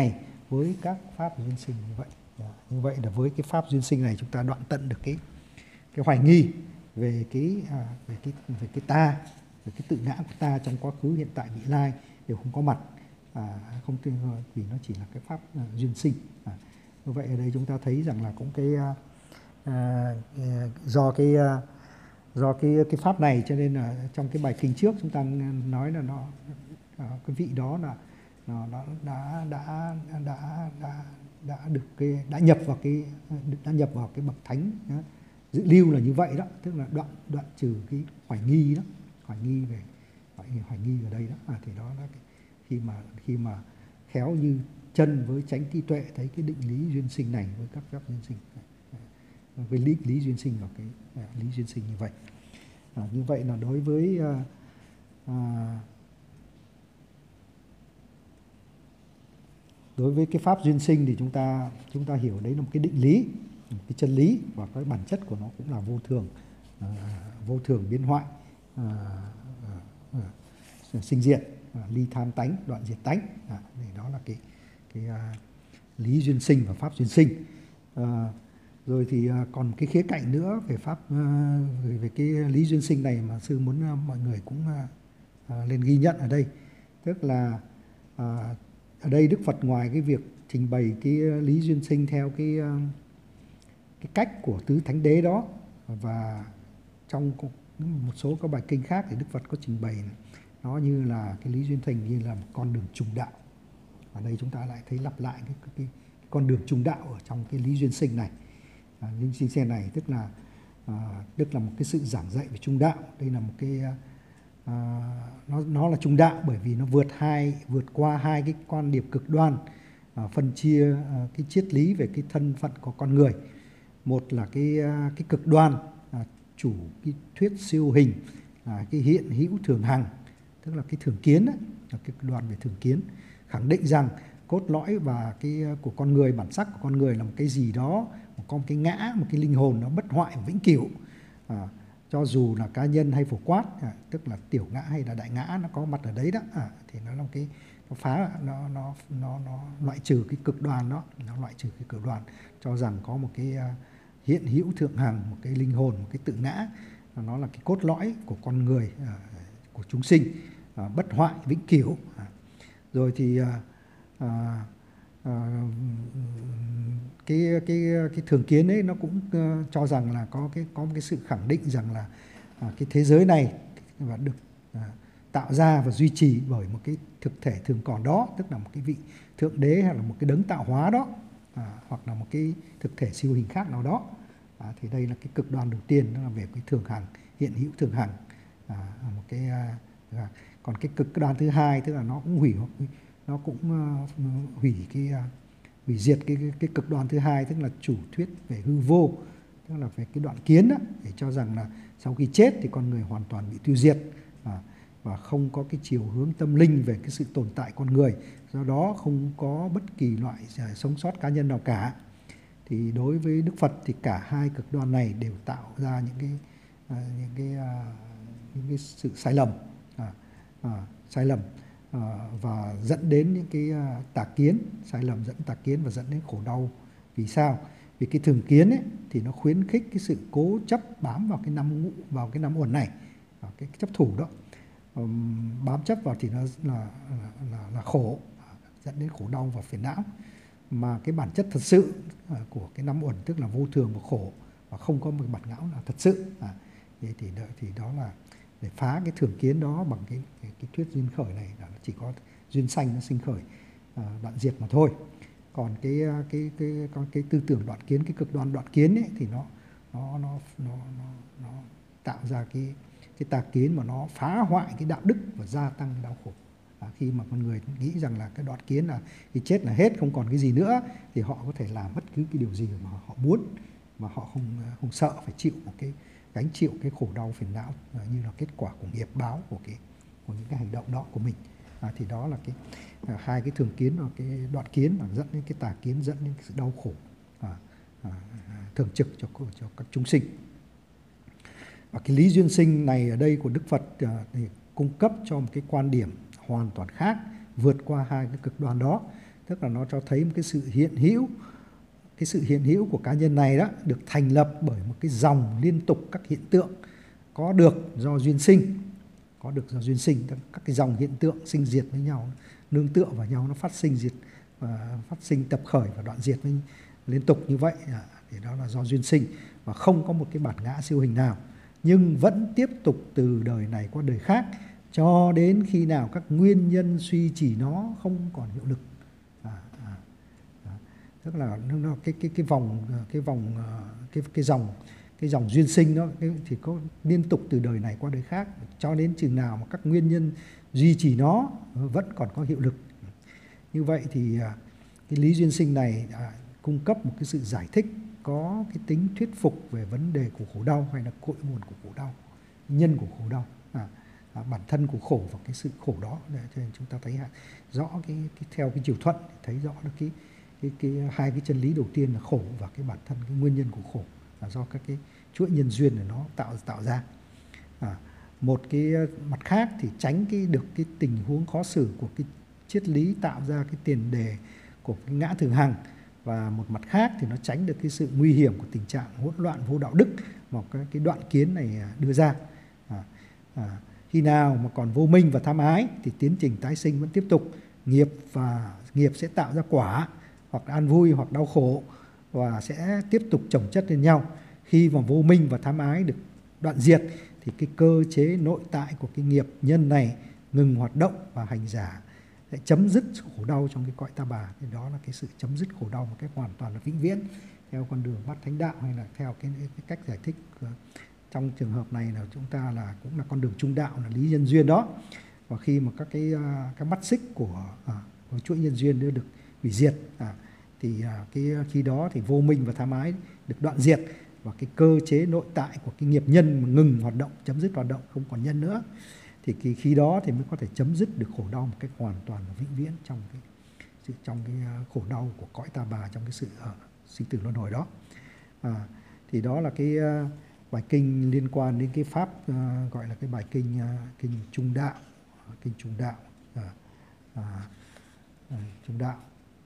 với các pháp duyên sinh như vậy. Như vậy là với cái pháp duyên sinh này chúng ta đoạn tận được cái cái hoài nghi về cái à, về cái về cái ta, về cái tự ngã của ta trong quá khứ, hiện tại, vị lai đều không có mặt, à, không vì nó chỉ là cái pháp à, duyên sinh. À, như vậy ở đây chúng ta thấy rằng là cũng cái à, à, do cái à, do cái cái pháp này cho nên là trong cái bài kinh trước chúng ta nói là nó à, cái vị đó là nó, nó đã đã đã đã đã được cái đã nhập vào cái đã nhập vào cái bậc thánh đó. Dự lưu là như vậy đó, tức là đoạn đoạn trừ cái hoài nghi đó, hoài nghi về hoài, hoài nghi ở đây đó, à, thì đó là cái, khi mà khi mà khéo như chân với chánh trí tuệ thấy cái định lý duyên sinh này với các pháp duyên sinh, với lý lý duyên sinh và cái à, lý duyên sinh như vậy. À, như vậy là đối với à, à, đối với cái pháp duyên sinh thì chúng ta chúng ta hiểu đấy là một cái định lý, một cái chân lý, và cái bản chất của nó cũng là vô thường, à, vô thường biến hoại, à, à, à, sinh diệt, à, ly tham tánh, đoạn diệt tánh. À, thì đó là cái cái à, lý duyên sinh và pháp duyên sinh. À, rồi thì à, còn cái khía cạnh nữa về pháp à, về, về cái lý duyên sinh này mà sư muốn à, mọi người cũng à, à, lên ghi nhận ở đây, tức là à, ở đây Đức Phật ngoài cái việc trình bày cái lý duyên sinh theo cái cái cách của tứ thánh đế đó, và trong một số các bài kinh khác thì Đức Phật có trình bày nó như là cái lý duyên sinh như là một con đường trùng đạo. Ở đây chúng ta lại thấy lặp lại cái, cái, cái con đường trùng đạo ở trong cái lý duyên sinh này. À, lý duyên sinh này tức là à, tức là một cái sự giảng dạy về trung đạo. Đây là một cái à, nó nó là trung đạo bởi vì nó vượt hai vượt qua hai cái quan điểm cực đoan, à, phân chia à, cái triết lý về cái thân phận của con người. Một là cái à, cái cực đoan à, chủ cái thuyết siêu hình, à, cái hiện hữu thường hằng, tức là cái thường kiến đấy, là cái cực đoan về thường kiến, khẳng định rằng cốt lõi và cái của con người, bản sắc của con người là một cái gì đó, một con cái ngã, một cái linh hồn nó bất hoại vĩnh cửu. À, cho dù là cá nhân hay phổ quát, à, tức là tiểu ngã hay là đại ngã nó có mặt ở đấy đó, à, thì nó là một cái nó phá nó nó nó nó loại trừ cái cực đoan đó, nó loại trừ cái cực đoan cho rằng có một cái uh, hiện hữu thượng hằng, một cái linh hồn, một cái tự ngã, nó là cái cốt lõi của con người, uh, của chúng sinh, uh, bất hoại vĩnh cửu. Uh, rồi thì uh, uh, uh, cái cái cái thường kiến ấy nó cũng uh, cho rằng là có cái có một cái sự khẳng định rằng là uh, cái thế giới này và được uh, tạo ra và duy trì bởi một cái thực thể thường còn đó, tức là một cái vị thượng đế hay là một cái đấng tạo hóa đó, à, hoặc là một cái thực thể siêu hình khác nào đó. À, thì đây là cái cực đoan đầu tiên, đó là về cái thường hằng, hiện hữu thường hằng. À, một cái à, còn cái cực đoan thứ hai tức là nó cũng hủy nó cũng uh, hủy cái uh, hủy diệt cái, cái cái cực đoan thứ hai, tức là chủ thuyết về hư vô, tức là về cái đoạn kiến đó, để cho rằng là sau khi chết thì con người hoàn toàn bị tiêu diệt, à, và không có cái chiều hướng tâm linh về cái sự tồn tại con người, do đó không có bất kỳ loại sống sót cá nhân nào cả. Thì đối với Đức Phật thì cả hai cực đoan này đều tạo ra những cái uh, những cái uh, những cái sự sai lầm, à, à, sai lầm uh, và dẫn đến những cái uh, tà kiến, sai lầm dẫn tà kiến và dẫn đến khổ đau. Vì sao? Vì cái thường kiến ấy thì nó khuyến khích cái sự cố chấp bám vào cái năm ngũ, vào cái năm uẩn này, vào cái chấp thủ đó. Um, bám chấp vào thì nó là là, là, là khổ, dẫn đến khổ đau và phiền não. Mà cái bản chất thật sự uh, của cái năm uẩn tức là vô thường và khổ, và không có một bản ngã nào thật sự. À, thì, thì, thì đó là để phá cái thường kiến đó bằng cái, cái, cái thuyết duyên khởi này, là chỉ có duyên sanh nó sinh khởi, uh, đoạn diệt mà thôi. Còn cái cái cái cái, cái tư tưởng đoạn kiến, cái cực đoan đoạn kiến ấy, thì nó nó nó nó nó, nó tạo ra cái cái tà kiến mà nó phá hoại cái đạo đức và gia tăng đau khổ. À, khi mà con người nghĩ rằng là cái đoạn kiến là khi chết là hết, không còn cái gì nữa, thì họ có thể làm bất cứ cái điều gì mà họ muốn, mà họ không không sợ phải chịu một cái gánh chịu cái khổ đau phiền não như là kết quả của nghiệp báo của cái của những cái hành động đó của mình. À, thì đó là cái à, hai cái thường kiến và cái đoạn kiến là dẫn đến cái tà kiến, dẫn đến cái sự đau khổ à, à, thường trực cho cho các chúng sinh. Và cái lý duyên sinh này ở đây của Đức Phật à, thì cung cấp cho một cái quan điểm hoàn toàn khác, vượt qua hai cái cực đoan đó. tức là nó cho thấy một cái sự hiện hữu, cái sự hiện hữu của cá nhân này đó được thành lập bởi một cái dòng liên tục các hiện tượng có được do duyên sinh, có được do duyên sinh, các cái dòng hiện tượng sinh diệt với nhau, nương tựa vào nhau, nó phát sinh diệt và phát sinh tập khởi và đoạn diệt với liên tục như vậy, thì đó là do duyên sinh và không có một cái bản ngã siêu hình nào, nhưng vẫn tiếp tục từ đời này qua đời khác cho đến khi nào các nguyên nhân suy trì nó không còn hiệu lực. À, à, à. Tức là nó cái cái cái vòng cái vòng cái cái dòng cái dòng duyên sinh đó cái, thì có liên tục từ đời này qua đời khác cho đến chừng nào mà các nguyên nhân duy trì nó vẫn còn có hiệu lực. Như vậy thì cái lý duyên sinh này à, cung cấp một cái sự giải thích có cái tính thuyết phục về vấn đề của khổ đau hay là cội nguồn của khổ đau, nhân của khổ đau, à, à, bản thân của khổ và cái sự khổ đó. Để cho nên chúng ta thấy rõ cái, cái theo cái chiều thuận thấy rõ được cái, cái cái hai cái chân lý đầu tiên là khổ và cái bản thân cái nguyên nhân của khổ là do các cái chuỗi nhân duyên để nó tạo tạo ra. À, một cái mặt khác thì tránh cái được cái tình huống khó xử của cái triết lý tạo ra cái tiền đề của cái ngã thường hằng, và một mặt khác thì nó tránh được cái sự nguy hiểm của tình trạng hỗn loạn vô đạo đức mà cái, cái đoạn kiến này đưa ra. À, à, khi nào mà còn vô minh và tham ái thì tiến trình tái sinh vẫn tiếp tục, nghiệp và nghiệp sẽ tạo ra quả, hoặc an vui hoặc đau khổ, và sẽ tiếp tục chồng chất lên nhau. Khi mà vô minh và tham ái được đoạn diệt thì cái cơ chế nội tại của cái nghiệp nhân này ngừng hoạt động và hành giả sẽ chấm dứt khổ đau trong cái cõi ta bà. Thì đó là cái sự chấm dứt khổ đau một cách hoàn toàn là vĩnh viễn theo con đường bát thánh đạo, hay là theo cái, cái cách giải thích trong trường hợp này là chúng ta là cũng là con đường trung đạo, là lý nhân duyên đó. Và khi mà các cái các mắt xích của, à, của chuỗi nhân duyên được hủy diệt, à, thì à, cái khi đó thì vô minh và tham ái được đoạn diệt, và cái cơ chế nội tại của cái nghiệp nhân mà ngừng hoạt động, chấm dứt hoạt động, không còn nhân nữa, thì khi, khi đó thì mới có thể chấm dứt được khổ đau một cách hoàn toàn và vĩnh viễn trong cái sự trong cái khổ đau của cõi ta bà, trong cái sự uh, sinh tử luân hồi đó. À, thì đó là cái uh, bài kinh liên quan đến cái pháp uh, gọi là cái bài kinh uh, kinh trung đạo, uh, kinh trung đạo, uh, uh, uh, trung đạo.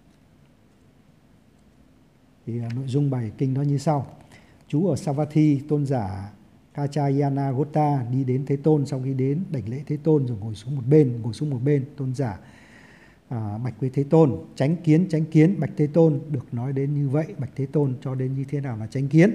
Thì uh, nội dung bài kinh đó như sau: Trú ở Savatthi, tôn giả Kaccayana Gotta đi đến Thế Tôn. Sau khi đến đảnh lễ Thế Tôn rồi ngồi xuống một bên, ngồi xuống một bên tôn giả à, bạch với Thế Tôn: Chánh kiến, chánh kiến, bạch Thế Tôn. Được nói đến như vậy, bạch Thế Tôn, cho đến như thế nào là chánh kiến?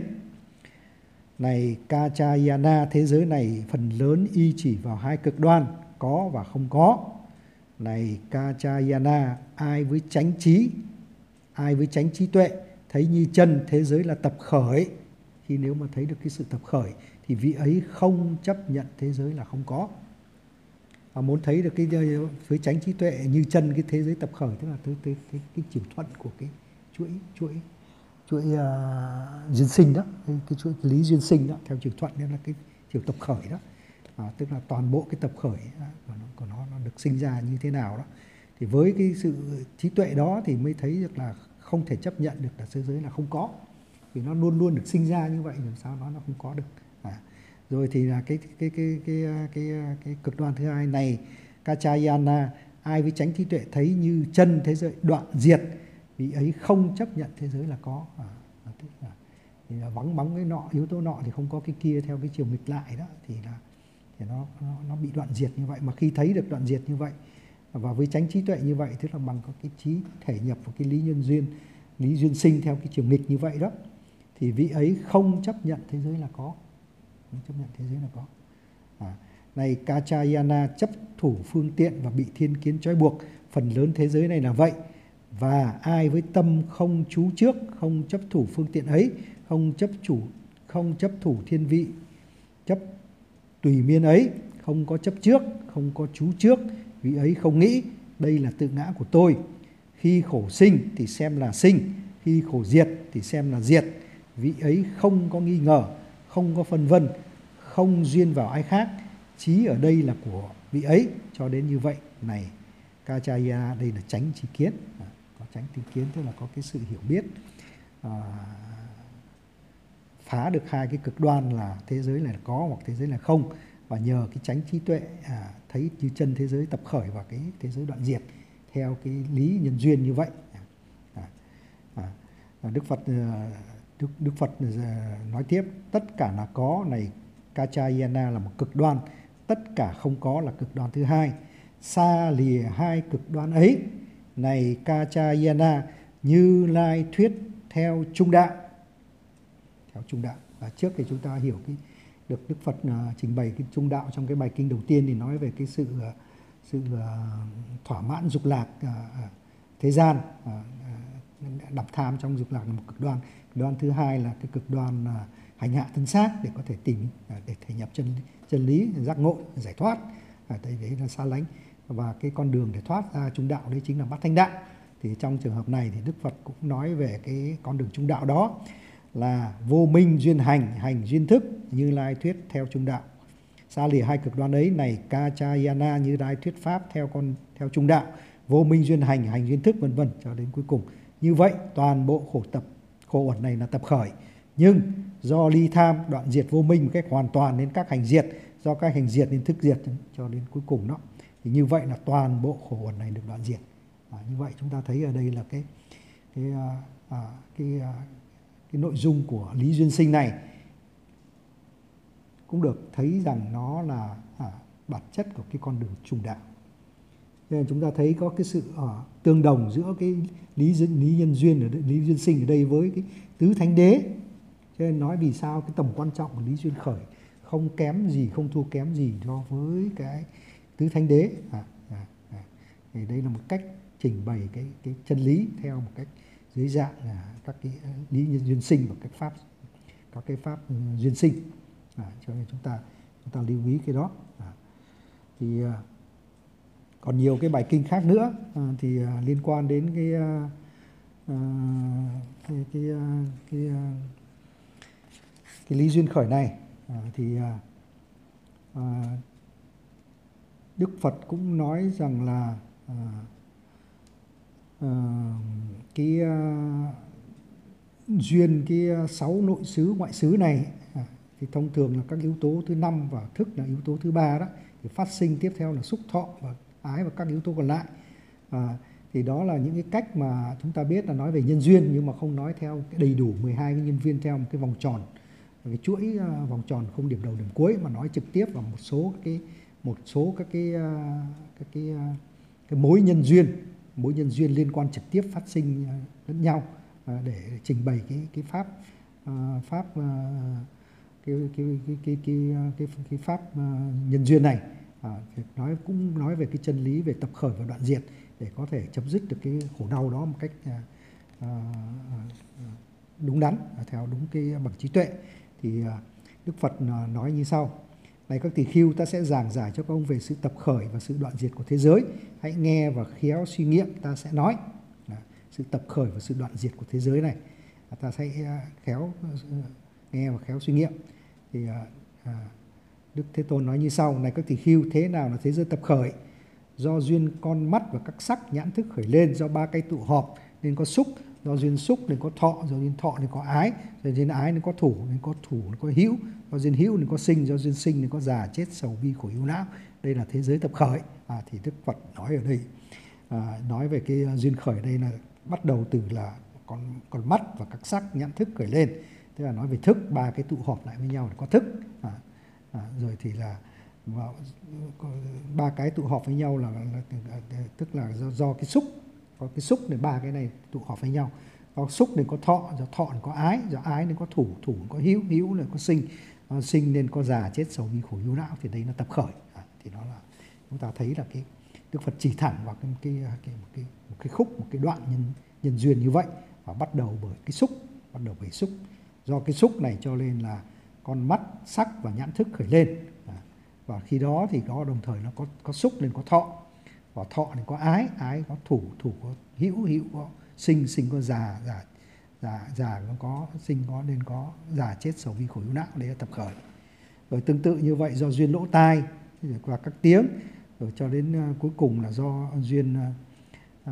Này Kaccayana, thế giới này phần lớn y chỉ vào hai cực đoan, có và không có. Này Kaccayana, ai với chánh trí, ai với chánh trí tuệ thấy như chân thế giới là tập khởi, khi nếu mà thấy được cái sự tập khởi thì vị ấy không chấp nhận thế giới là không có. Và muốn thấy được cái với chánh trí tuệ như chân cái thế giới tập khởi, tức là tới tới cái, cái chiều thuận của cái chuỗi chuỗi chuỗi uh, duyên sinh đó, cái, cái chuỗi cái lý duyên sinh đó, theo chiều thuận nên là cái chiều tập khởi đó, à, tức là toàn bộ cái tập khởi đó, của, nó, của nó nó được sinh ra như thế nào đó. Thì với cái sự trí tuệ đó thì mới thấy được là không thể chấp nhận được là thế giới là không có, vì nó luôn luôn được sinh ra như vậy, làm sao nó nó không có được. À, rồi thì là cái cái cái cái cái cái, cái cực đoan thứ hai này Kaccayana, ai với chánh trí tuệ thấy như chân thế giới đoạn diệt, vì ấy không chấp nhận thế giới là có. À, tức là, thì là vắng bóng cái nọ, yếu tố nọ thì không có cái kia theo cái chiều nghịch lại đó, thì là thì nó nó, nó bị đoạn diệt như vậy. Mà khi thấy được đoạn diệt như vậy và với chánh trí tuệ như vậy, tức là bằng có cái trí thể nhập vào cái lý nhân duyên, lý duyên sinh theo cái chiều nghịch như vậy đó, thì vị ấy không chấp nhận thế giới là có, không chấp nhận thế giới là có. À, này Kaccayana, chấp thủ phương tiện và bị thiên kiến trói buộc, phần lớn thế giới này là vậy. Và ai với tâm không trú trước, không chấp thủ phương tiện ấy, không chấp chủ, không chấp thủ thiên vị, chấp tùy miên ấy, không có chấp trước, không có trú trước, vị ấy không nghĩ đây là tự ngã của tôi. Khi khổ sinh thì xem là sinh, khi khổ diệt thì xem là diệt. Vị ấy không có nghi ngờ, không có phân vân, không duyên vào ai khác. Trí ở đây là của vị ấy, cho đến như vậy. Này Kaccayana, đây là chánh trí kiến. À, có chánh trí kiến tức là có cái sự hiểu biết, à, phá được hai cái cực đoan là thế giới là có hoặc thế giới là không. Và nhờ cái chánh trí tuệ à, thấy như chân thế giới tập khởi và cái thế giới đoạn diệt, theo cái lý nhân duyên như vậy. À, à, Đức Phật Đức, Đức Phật nói tiếp, tất cả là có này Kachayana là một cực đoan, tất cả không có là cực đoan thứ hai. Xa lìa hai cực đoan ấy, này Kachayana, Như Lai thuyết theo trung đạo. Theo trung đạo. Và trước thì chúng ta hiểu cái được Đức Phật uh, trình bày cái trung đạo trong cái bài kinh đầu tiên thì nói về cái sự uh, sự uh, thỏa mãn dục lạc uh, uh, thế gian, uh, uh, đắm tham trong dục lạc là một cực đoan. Cực đoan thứ hai là cái cực đoan uh, hành hạ thân xác để có thể tìm uh, để thể nhập chân chân lý, giác ngộ, giải thoát. Uh, đấy, đấy là xa lánh. Và cái con đường để thoát ra trung đạo đấy chính là bát thanh đạo. Thì trong trường hợp này thì Đức Phật cũng nói về cái con đường trung đạo đó là vô minh duyên hành, hành duyên thức, Như Lai thuyết theo trung đạo. Xa lìa hai cực đoan ấy, này Kachayana, Như Lai thuyết pháp theo con theo trung đạo, vô minh duyên hành, hành duyên thức, vân vân cho đến cuối cùng. Như vậy toàn bộ khổ tập khổ uẩn này là tập khởi, nhưng do ly tham đoạn diệt vô minh một cách hoàn toàn đến các hành diệt, do các hành diệt đến thức diệt cho đến cuối cùng đó. Thì như vậy là toàn bộ khổ uẩn này được đoạn diệt. À, như vậy chúng ta thấy ở đây là cái cái à, cái, à, cái nội dung của lý duyên sinh này cũng được thấy rằng nó là à, bản chất của cái con đường trung đạo. Nên chúng ta thấy có cái sự à, tương đồng giữa cái lý lý nhân duyên ở đây, lý duyên sinh ở đây với cái tứ thánh đế. Cho nên nói vì sao cái tầm quan trọng của lý duyên khởi không kém gì, không thua kém gì so với cái tứ thánh đế. À, à, à. Thì đây là một cách trình bày cái cái chân lý theo một cách dưới dạng là các cái lý nhân duyên sinh và các pháp các cái pháp duyên sinh. À, cho nên chúng ta chúng ta lưu ý cái đó. À, thì à, còn nhiều cái bài kinh khác nữa à, thì à, liên quan đến cái à, cái cái cái, cái, cái lý duyên khởi này à, thì à, à, Đức Phật cũng nói rằng là à, à, cái à, duyên cái sáu nội xứ ngoại xứ này à, thì thông thường là các yếu tố thứ năm và thức là yếu tố thứ ba đó, thì phát sinh tiếp theo là xúc thọ và ái và các yếu tố còn lại. À, thì đó là những cái cách mà chúng ta biết là nói về nhân duyên, nhưng mà không nói theo cái đầy đủ mười hai cái nhân duyên theo một cái vòng tròn, cái chuỗi uh, vòng tròn không điểm đầu điểm cuối, mà nói trực tiếp vào một số cái một số các cái uh, các cái uh, cái mối nhân duyên, mối nhân duyên liên quan trực tiếp phát sinh uh, lẫn nhau uh, để trình bày cái cái pháp uh, pháp uh, cái, cái, cái, cái, cái, cái, cái pháp uh, nhân duyên này. À, nói cũng nói về cái chân lý về tập khởi và đoạn diệt để có thể chấm dứt được cái khổ đau đó một cách à, à, đúng đắn theo đúng cái bậc trí tuệ. Thì à, Đức Phật à, nói như sau: này các tỳ khưu, ta sẽ giảng giải cho các ông về sự tập khởi và sự đoạn diệt của thế giới. Hãy nghe và khéo suy nghiệm ta sẽ nói. À, sự tập khởi và sự đoạn diệt của thế giới này, à, ta sẽ à, khéo à, nghe và khéo suy nghiệm. Thì à, à, Đức Thế Tôn nói như sau: này các tỳ khưu, thế nào là thế giới tập khởi? Do duyên con mắt và các sắc nhãn thức khởi lên, do ba cái tụ họp nên có xúc, do duyên xúc nên có thọ, do duyên thọ nên có ái, do duyên ái nên có thủ, nên có thủ nên có hữu, do duyên hữu nên có sinh, do duyên sinh nên có già chết sầu bi khổ ưu não. Đây là thế giới tập khởi. À, thì Đức Phật nói ở đây à, nói về cái duyên khởi đây là bắt đầu từ là con con mắt và các sắc nhãn thức khởi lên, tức là nói về thức, ba cái tụ họp lại với nhau để có thức. À, à, rồi thì là và ba cái tụ họp với nhau là, là, là tức là do, do cái xúc, có cái xúc để ba cái này tụ họp với nhau. Có xúc nên có thọ, do thọ nên có ái, do ái nên có thủ, thủ nên có hữu, hữu nên có sinh, sinh nên có già chết sầu bi khổ ưu não. Thì đây là tập khởi. À, thì đó là chúng ta thấy là cái Đức Phật chỉ thẳng vào cái, cái, cái, một, cái một cái khúc, một cái đoạn nhân nhân duyên như vậy, và bắt đầu bởi cái xúc, bắt đầu bởi xúc. Do cái xúc này cho nên là con mắt, sắc và nhãn thức khởi lên. À, và khi đó thì đó đồng thời nó có có xúc nên có thọ, và thọ nên có ái, ái có thủ, thủ có hữu, hữu có sinh, sinh có già, già già già nó có sinh, có nên có già chết sầu bi khổ ưu não. Đấy là tập khởi. Rồi tương tự như vậy, do duyên lỗ tai và các tiếng, rồi cho đến uh, cuối cùng là do duyên uh,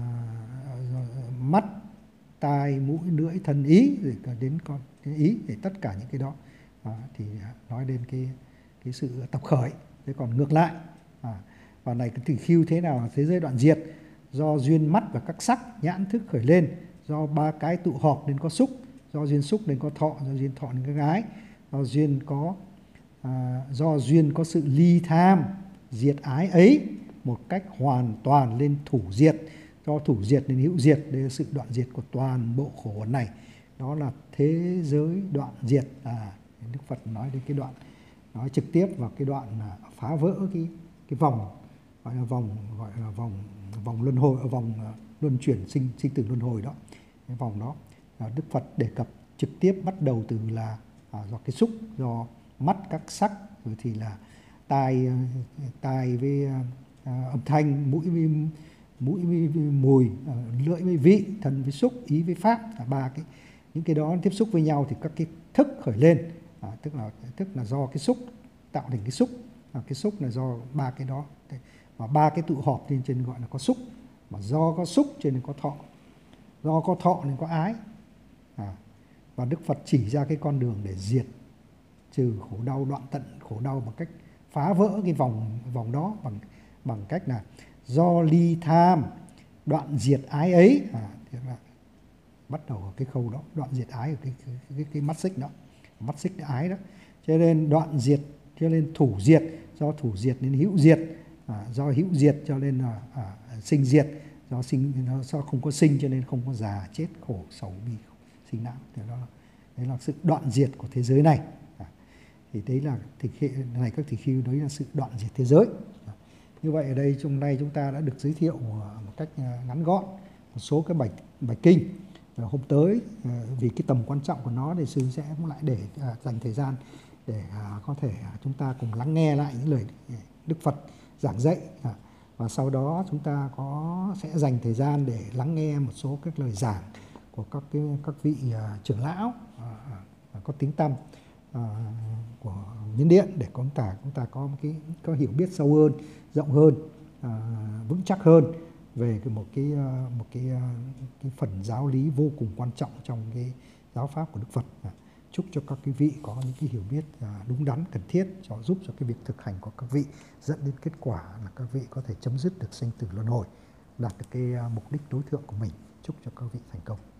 uh, mắt, tai, mũi, lưỡi, thân, ý, rồi đến con ý, để tất cả những cái đó à, thì nói đến cái cái sự tập khởi. Thế còn ngược lại, à, và này tỳ khưu, thế nào là thế giới đoạn diệt? do duyên mắt và các sắc nhãn thức khởi lên, do ba cái tụ họp nên có xúc, do duyên xúc nên có thọ, do duyên thọ nên có ái, do duyên có à, do duyên có sự ly tham diệt ái ấy một cách hoàn toàn lên thủ diệt, do thủ diệt nên hữu diệt. Đây là sự đoạn diệt của toàn bộ khổ uẩn này, đó là thế giới đoạn diệt. À, Đức Phật nói đến cái đoạn, nói trực tiếp vào cái đoạn là phá vỡ cái cái vòng gọi là vòng gọi là vòng vòng luân hồi, vòng luân chuyển sinh sinh tử luân hồi đó. Cái vòng đó à, Đức Phật đề cập trực tiếp bắt đầu từ là à, do cái xúc, do mắt các sắc, rồi thì là tai tai với à, âm thanh, mũi với mũi với mùi, à, lưỡi với vị, thân với xúc, ý với pháp, à, ba cái những cái đó tiếp xúc với nhau thì các cái thức khởi lên, à, tức là tức là do cái xúc tạo thành cái xúc, à, cái xúc là do ba cái đó, và ba cái tụ họp lên trên gọi là có xúc, mà do có xúc cho nên có thọ, do có thọ nên có ái. À, và Đức Phật chỉ ra cái con đường để diệt trừ khổ đau, đoạn tận khổ đau bằng cách phá vỡ cái vòng vòng đó bằng bằng cách là do ly tham đoạn diệt ái ấy. À, thế là bắt đầu ở cái khâu đó, đoạn diệt ái ở cái cái, cái, cái mắt xích đó, mắt xích ái đó. Cho nên đoạn diệt, cho nên thủ diệt, do thủ diệt nên hữu diệt, à, do hữu diệt cho nên là à, sinh diệt, do sinh do không có sinh cho nên không có già chết khổ sầu bi sinh não. Thế đó là, đấy là sự đoạn diệt của thế giới này. À, thì đấy là thì khi này các tỷ khưu, đấy là sự đoạn diệt thế giới. À, như vậy ở đây trong nay chúng ta đã được giới thiệu một cách ngắn gọn một số cái bài bài kinh. Rồi hôm tới vì cái tầm quan trọng của nó thì sư sẽ lại để à, dành thời gian để à, có thể à, chúng ta cùng lắng nghe lại những lời Đức Phật giảng dạy, à, và sau đó chúng ta có sẽ dành thời gian để lắng nghe một số các lời giảng của các cái, các vị à, trưởng lão à, à, có tiếng tăm à, của Miến Điện, để chúng ta chúng ta có một cái có hiểu biết sâu hơn, rộng hơn, à, vững chắc hơn về cái một cái một cái cái phần giáo lý vô cùng quan trọng trong cái giáo pháp của Đức Phật. À, chúc cho các quý vị có những cái hiểu biết à, đúng đắn, cần thiết, cho giúp cho cái việc thực hành của các vị dẫn đến kết quả là các vị có thể chấm dứt được sanh tử luân hồi, đạt được cái mục đích tối thượng của mình. Chúc cho các vị thành công.